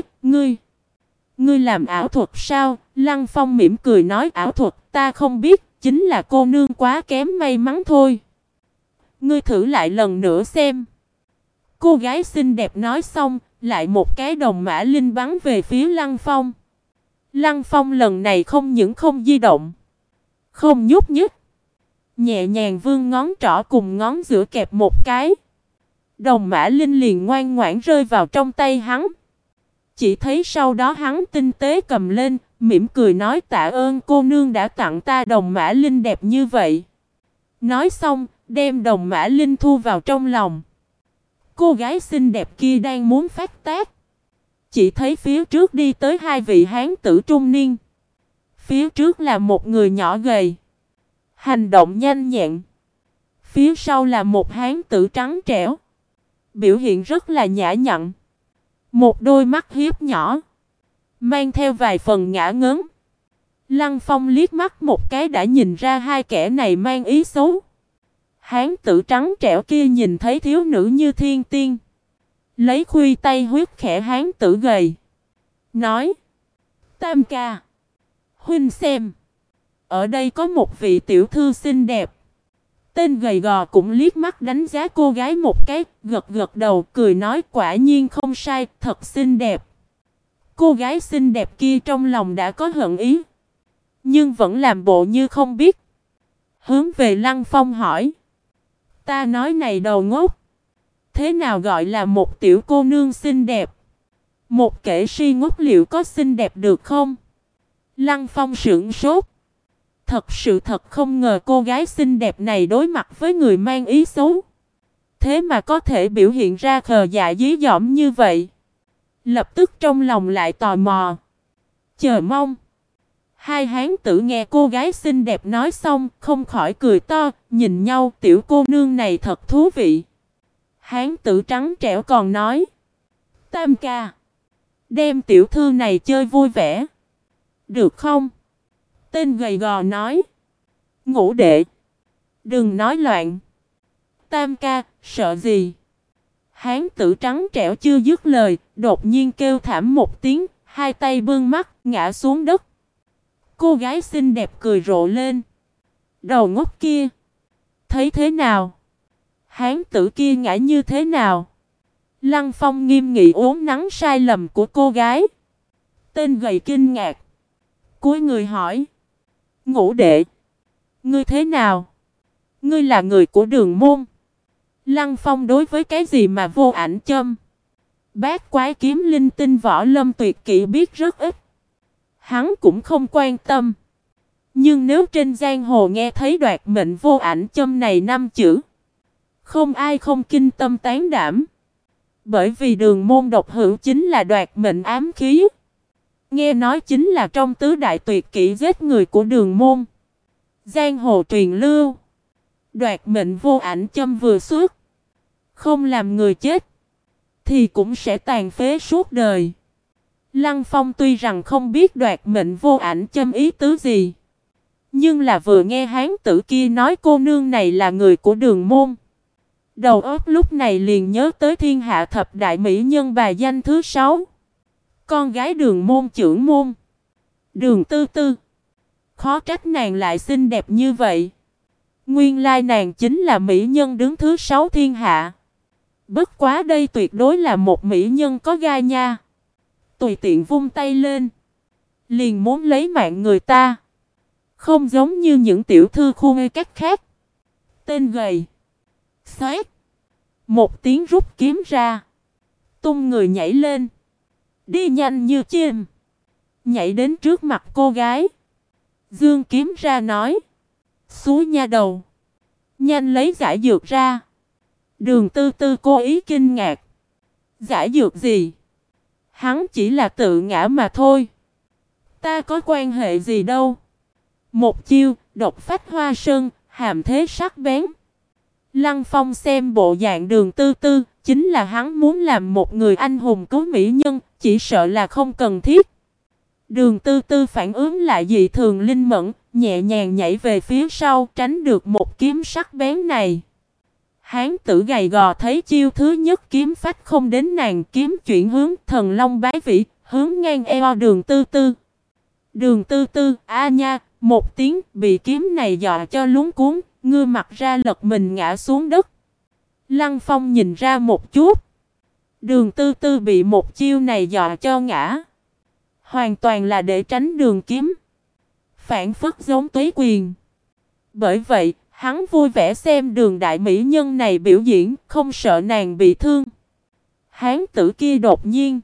ngươi làm ảo thuật sao? Lăng Phong mỉm cười nói, ảo thuật ta không biết, chính là cô nương quá kém may mắn thôi. Ngươi thử lại lần nữa xem. Cô gái xinh đẹp nói xong, lại một cái đồng mã linh bắn về phía Lăng Phong. Lăng Phong lần này không những không di động, không nhúc nhích, nhẹ nhàng vươn ngón trỏ cùng ngón giữa kẹp một cái. Đồng mã linh liền ngoan ngoãn rơi vào trong tay hắn. Chỉ thấy sau đó hắn tinh tế cầm lên, mỉm cười nói, tạ ơn cô nương đã tặng ta đồng mã linh đẹp như vậy. Nói xong, đem đồng mã linh thu vào trong lòng. Cô gái xinh đẹp kia đang muốn phát tác, chỉ thấy phía trước đi tới hai vị hán tử trung niên. Phía trước là một người nhỏ gầy, hành động nhanh nhẹn. Phía sau là một hán tử trắng trẻo, biểu hiện rất là nhã nhặn. Một đôi mắt hiếp nhỏ, mang theo vài phần ngả ngớn. Lăng Phong liếc mắt một cái đã nhìn ra hai kẻ này mang ý xấu. Hán tử trắng trẻo kia nhìn thấy thiếu nữ như thiên tiên, lấy khuỷu tay huyết khẽ hán tử gầy, nói, Tam ca, huynh xem, ở đây có một vị tiểu thư xinh đẹp. Tên gầy gò cũng liếc mắt đánh giá cô gái một cái, gật gật đầu, cười nói, quả nhiên không sai, thật xinh đẹp. Cô gái xinh đẹp kia trong lòng đã có hận ý, nhưng vẫn làm bộ như không biết. Hướng về Lăng Phong hỏi, ta nói này đầu ngốc, thế nào gọi là một tiểu cô nương xinh đẹp? Một kẻ si ngốc liệu có xinh đẹp được không? Lăng Phong sững sốt. Thật không ngờ cô gái xinh đẹp này đối mặt với người mang ý xấu, thế mà có thể biểu hiện ra khờ dại dí dỏm như vậy. Lập tức trong lòng lại tò mò, Chờ mong. Hai hán tử nghe cô gái xinh đẹp nói xong, không khỏi cười to, nhìn nhau, tiểu cô nương này thật thú vị. Hán tử trắng trẻo còn nói, Tam ca, đem tiểu thư này chơi vui vẻ, được không? Tên gầy gò nói, Ngũ đệ, đừng nói loạn. Tam ca, sợ gì? Hán tử trắng trẻo chưa dứt lời, đột nhiên kêu thảm một tiếng, hai tay bưng mắt, ngã xuống đất. Cô gái xinh đẹp cười rộ lên. Đầu ngốc kia, thấy thế nào? Hán tử kia ngã như thế nào? Lăng Phong nghiêm nghị uốn nắn sai lầm của cô gái. Tên gầy kinh ngạc, cúi người hỏi, Ngũ đệ, ngươi thế nào? Ngươi là người của Đường môn. Lăng Phong đối với cái gì mà vô ảnh châm, bát quái kiếm linh tinh võ lâm tuyệt kỹ biết rất ít. Hắn cũng không quan tâm. Nhưng nếu trên giang hồ nghe thấy đoạt mệnh vô ảnh châm này 5 chữ, không ai không kinh tâm tán đảm. Bởi vì Đường môn độc hữu chính là đoạt mệnh ám khí. Nghe nói chính là trong tứ đại tuyệt kỹ giết người của Đường môn. Giang hồ truyền lưu, đoạt mệnh vô ảnh châm vừa xuất, không làm người chết thì cũng sẽ tàn phế suốt đời. Lăng Phong tuy rằng không biết đoạt mệnh vô ảnh châm ý tứ gì, nhưng là vừa nghe hán tử kia nói cô nương này là người của Đường môn, đầu óc lúc này liền nhớ tới thiên hạ thập đại mỹ nhân bài danh thứ 6, con gái Đường môn trưởng môn, Đường Tư Tư. Khó trách nàng lại xinh đẹp như vậy. Nguyên lai nàng chính là mỹ nhân đứng thứ 6 thiên hạ. Bất quá đây tuyệt đối là một mỹ nhân có gai nha. Tùy tiện vung tay lên, liền muốn lấy mạng người ta. Không giống như những tiểu thư khu ngây cách khác. Tên gầy, xoát, một tiếng rút kiếm ra, tung người nhảy lên, đi nhanh như chim, nhảy đến trước mặt cô gái. Dương kiếm ra nói, xúi nha đầu, nhanh lấy giải dược ra. Đường Tư Tư cố ý kinh ngạc, giải dược gì? Hắn chỉ là tự ngã mà thôi, ta có quan hệ gì đâu. Một chiêu, độc phách hoa sơn, hàm thế sắc bén. Lăng Phong xem bộ dạng Đường Tư Tư, chính là hắn muốn làm một người anh hùng cứu mỹ nhân, chỉ sợ là không cần thiết. Đường Tư Tư phản ứng lại dị thường linh mẫn, nhẹ nhàng nhảy về phía sau, tránh được một kiếm sắc bén này. Hán tử gầy gò thấy chiêu thứ nhất kiếm phách không đến nàng, kiếm chuyển hướng thần long bái vĩ, hướng ngang eo Đường Tư Tư. Đường Tư Tư, a nha, một tiếng bị kiếm này dọa cho luống cuống, ngửa mặt ra lật mình ngã xuống đất. Lăng Phong nhìn ra một chút. Đường Tư Tư bị một chiêu này dọa cho ngã, hoàn toàn là để tránh đường kiếm, phản phất giống Túy Quyền. Bởi vậy, hắn vui vẻ xem Đường đại mỹ nhân này biểu diễn, không sợ nàng bị thương. Hán tử kia đột nhiên,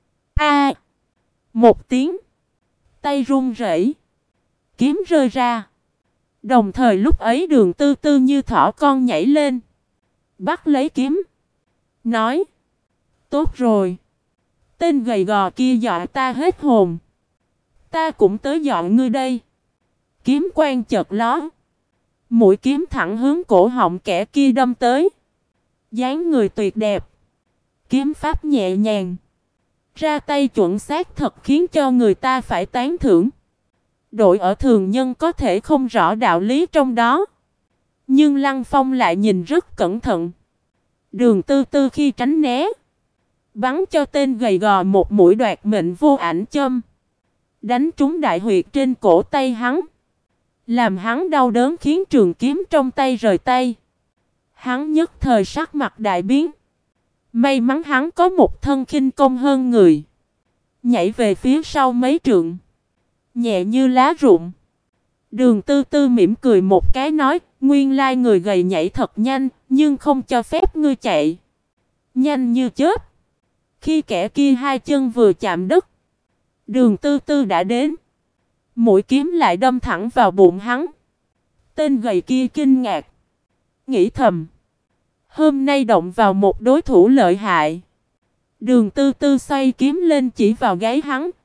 a một tiếng, tay run rẩy, kiếm rơi ra. Đồng thời lúc ấy Đường Tư Tư như thỏ con nhảy lên, bắt lấy kiếm, nói, tốt rồi. Tên gầy gò kia dọa ta hết hồn, ta cũng tới dọn ngươi đây. Kiếm quang chợt lóe, mũi kiếm thẳng hướng cổ họng kẻ kia đâm tới. Dáng người tuyệt đẹp, kiếm pháp nhẹ nhàng, ra tay chuẩn xác thật khiến cho người ta phải tán thưởng. Đội ở thường nhân có thể không rõ đạo lý trong đó, nhưng Lăng Phong lại nhìn rất cẩn thận. Đường Tư Tư khi tránh né, bắn cho tên gầy gò một mũi đoạt mệnh vô ảnh châm, đánh trúng đại huyệt trên cổ tay hắn, làm hắn đau đớn khiến trường kiếm trong tay rời tay. Hắn nhất thời sắc mặt đại biến. May mắn hắn có một thân khinh công hơn người, nhảy về phía sau mấy trượng, nhẹ như lá rụng. Đường Tư Tư mỉm cười một cái nói, nguyên lai người gầy nhảy thật nhanh, nhưng không cho phép ngươi chạy nhanh như chớp. Khi kẻ kia hai chân vừa chạm đất, Đường Tư Tư đã đến, mũi kiếm lại đâm thẳng vào bụng hắn. Tên gầy kia kinh ngạc, nghĩ thầm, hôm nay động vào một đối thủ lợi hại. Đường Tư Tư xoay kiếm lên chỉ vào gáy hắn,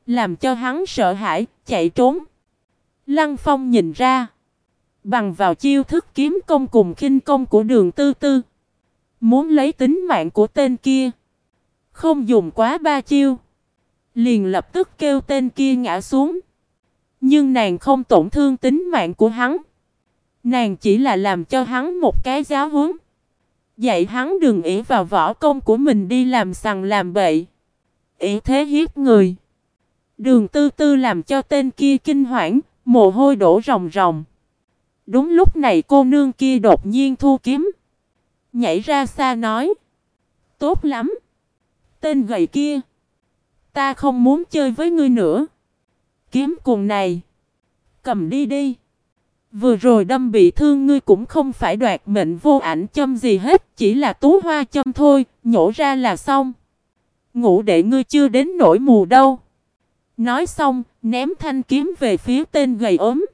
làm cho hắn sợ hãi, chạy trốn. Lăng Phong nhìn ra, bằng vào chiêu thức kiếm công cùng khinh công của Đường Tư Tư, muốn lấy tính mạng của tên kia. Không dùng quá 3 chiêu, liền lập tức kêu tên kia ngã xuống. Nhưng nàng không tổn thương tính mạng của hắn. Nàng chỉ là làm cho hắn một cái giáo huấn, dạy hắn đừng ỷ vào võ công của mình đi làm sằng làm bậy, ỷ thế hiếp người. Đường Tư Tư làm cho tên kia kinh hoảng, mồ hôi đổ ròng ròng. Đúng lúc này cô nương kia đột nhiên thu kiếm, nhảy ra xa nói: tốt lắm, tên gầy kia, ta không muốn chơi với ngươi nữa. Kiếm cùng này, cầm đi đi. Vừa rồi đâm bị thương ngươi cũng không phải đoạt mệnh vô ảnh châm gì hết, chỉ là tú hoa châm thôi, nhổ ra là xong. Ngũ đệ ngươi chưa đến nỗi mù đâu. Nói xong, ném thanh kiếm về phía tên gầy ốm.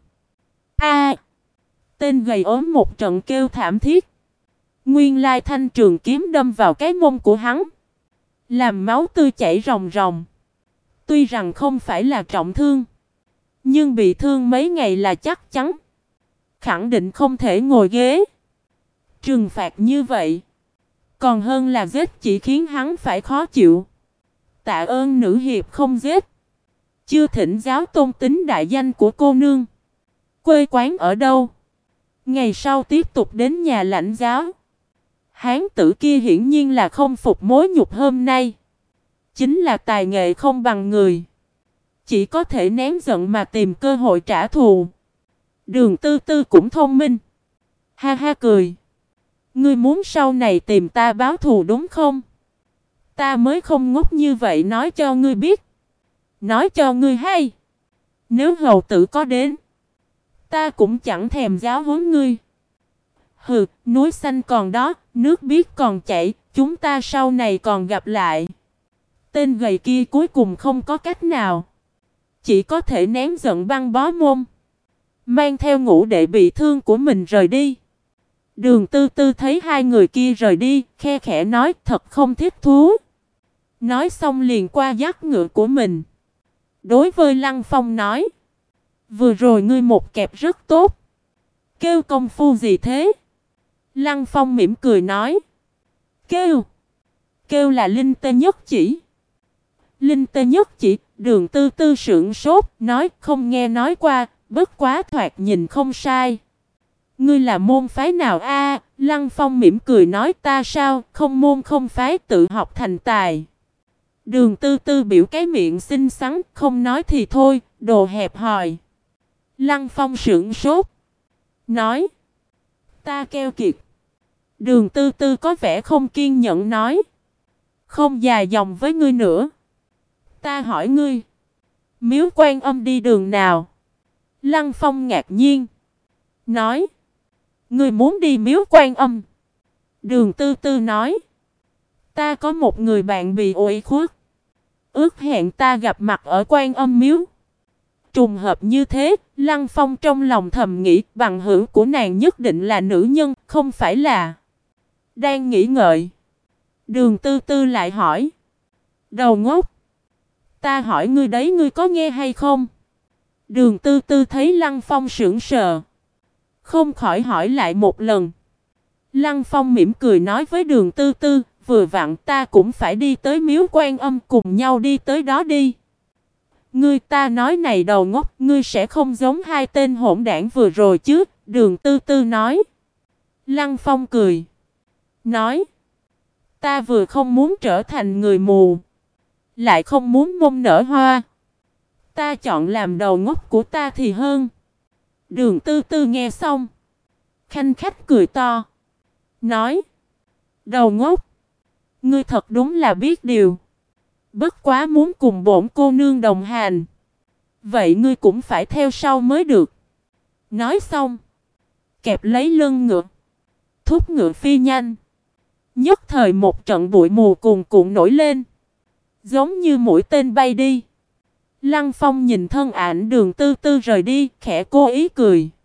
A! Tên gầy ốm một trận kêu thảm thiết. Nguyên lai thanh trường kiếm đâm vào cái mông của hắn, làm máu tươi chảy ròng ròng. Tuy rằng không phải là trọng thương, nhưng bị thương mấy ngày là chắc chắn. Khẳng định không thể ngồi ghế. Trừng phạt như vậy, còn hơn là giết chỉ khiến hắn phải khó chịu. Tạ ơn nữ hiệp không giết. Chưa thỉnh giáo tôn tính đại danh của cô nương. Quê quán ở đâu? Ngày sau tiếp tục đến nhà lãnh giáo. Hán tử kia hiển nhiên là không phục mối nhục hôm nay. Chính là tài nghệ không bằng người, chỉ có thể nén giận mà tìm cơ hội trả thù. Đường Tư Tư cũng thông minh, ha ha cười. Ngươi muốn sau này tìm ta báo thù đúng không? Ta mới không ngốc như vậy nói cho ngươi biết. Nói cho ngươi hay, nếu hầu tử có đến, ta cũng chẳng thèm giáo huấn ngươi. Hừ, núi xanh còn đó, nước biếc còn chảy, chúng ta sau này còn gặp lại. Tên gầy kia cuối cùng không có cách nào, chỉ có thể nén giận băng bó môn, mang theo ngũ đệ bị thương của mình rời đi. Đường Tư Tư thấy hai người kia rời đi, khe khẽ nói thật không thích thú. Nói xong liền qua dắt ngựa của mình. Đối với Lăng Phong nói: vừa rồi ngươi một kẹp rất tốt. Kêu công phu gì thế? Lăng Phong mỉm cười nói: Kêu là linh tê nhất chỉ. Linh tê nhất chỉ. Đường Tư Tư sững sốt, nói không nghe nói qua, bất quá thoạt nhìn không sai. Ngươi là môn phái nào a? Lăng Phong mỉm cười nói: ta sao, không môn không phái, tự học thành tài. Đường Tư Tư biểu cái miệng xinh xắn, không nói thì thôi, đồ hẹp hòi. Lăng Phong sững sốt, nói: ta keo kiệt. Đường Tư Tư có vẻ không kiên nhẫn nói: không dài dòng với ngươi nữa. Ta hỏi ngươi, Miếu Quan Âm đi đường nào? Lăng Phong ngạc nhiên, nói: ngươi muốn đi Miếu Quan Âm? Đường Tư Tư nói: ta có một người bạn bị ủy khuất, ước hẹn ta gặp mặt ở Quan Âm Miếu. Trùng hợp như thế, Lăng Phong trong lòng thầm nghĩ bằng hữu của nàng nhất định là nữ nhân, không phải là... Đang nghĩ ngợi, Đường Tư Tư lại hỏi: đầu ngốc, ta hỏi ngươi đấy, ngươi có nghe hay không? Đường Tư Tư thấy Lăng Phong sững sờ, không khỏi hỏi lại một lần. Lăng Phong mỉm cười nói với Đường Tư Tư: vừa vặn ta cũng phải đi tới Miếu Quan Âm, cùng nhau đi tới đó đi. Ngươi, ta nói này đầu ngốc, ngươi sẽ không giống hai tên hỗn đảng vừa rồi chứ? Đường Tư Tư nói. Lăng Phong cười, nói: ta vừa không muốn trở thành người mù, lại không muốn mông nở hoa. Ta chọn làm đầu ngốc của ta thì hơn. Đường Tư Tư nghe xong, khanh khách cười to, nói: đầu ngốc, ngươi thật đúng là biết điều. Bất quá muốn cùng bổn cô nương đồng hành, vậy ngươi cũng phải theo sau mới được. Nói xong, kẹp lấy lưng ngựa, thúc ngựa phi nhanh. Nhất thời một trận bụi mù cuồn cuộn nổi lên, giống như mũi tên bay đi. Lăng Phong nhìn thân ảnh Đường Tư Tư rời đi, khẽ cố ý cười.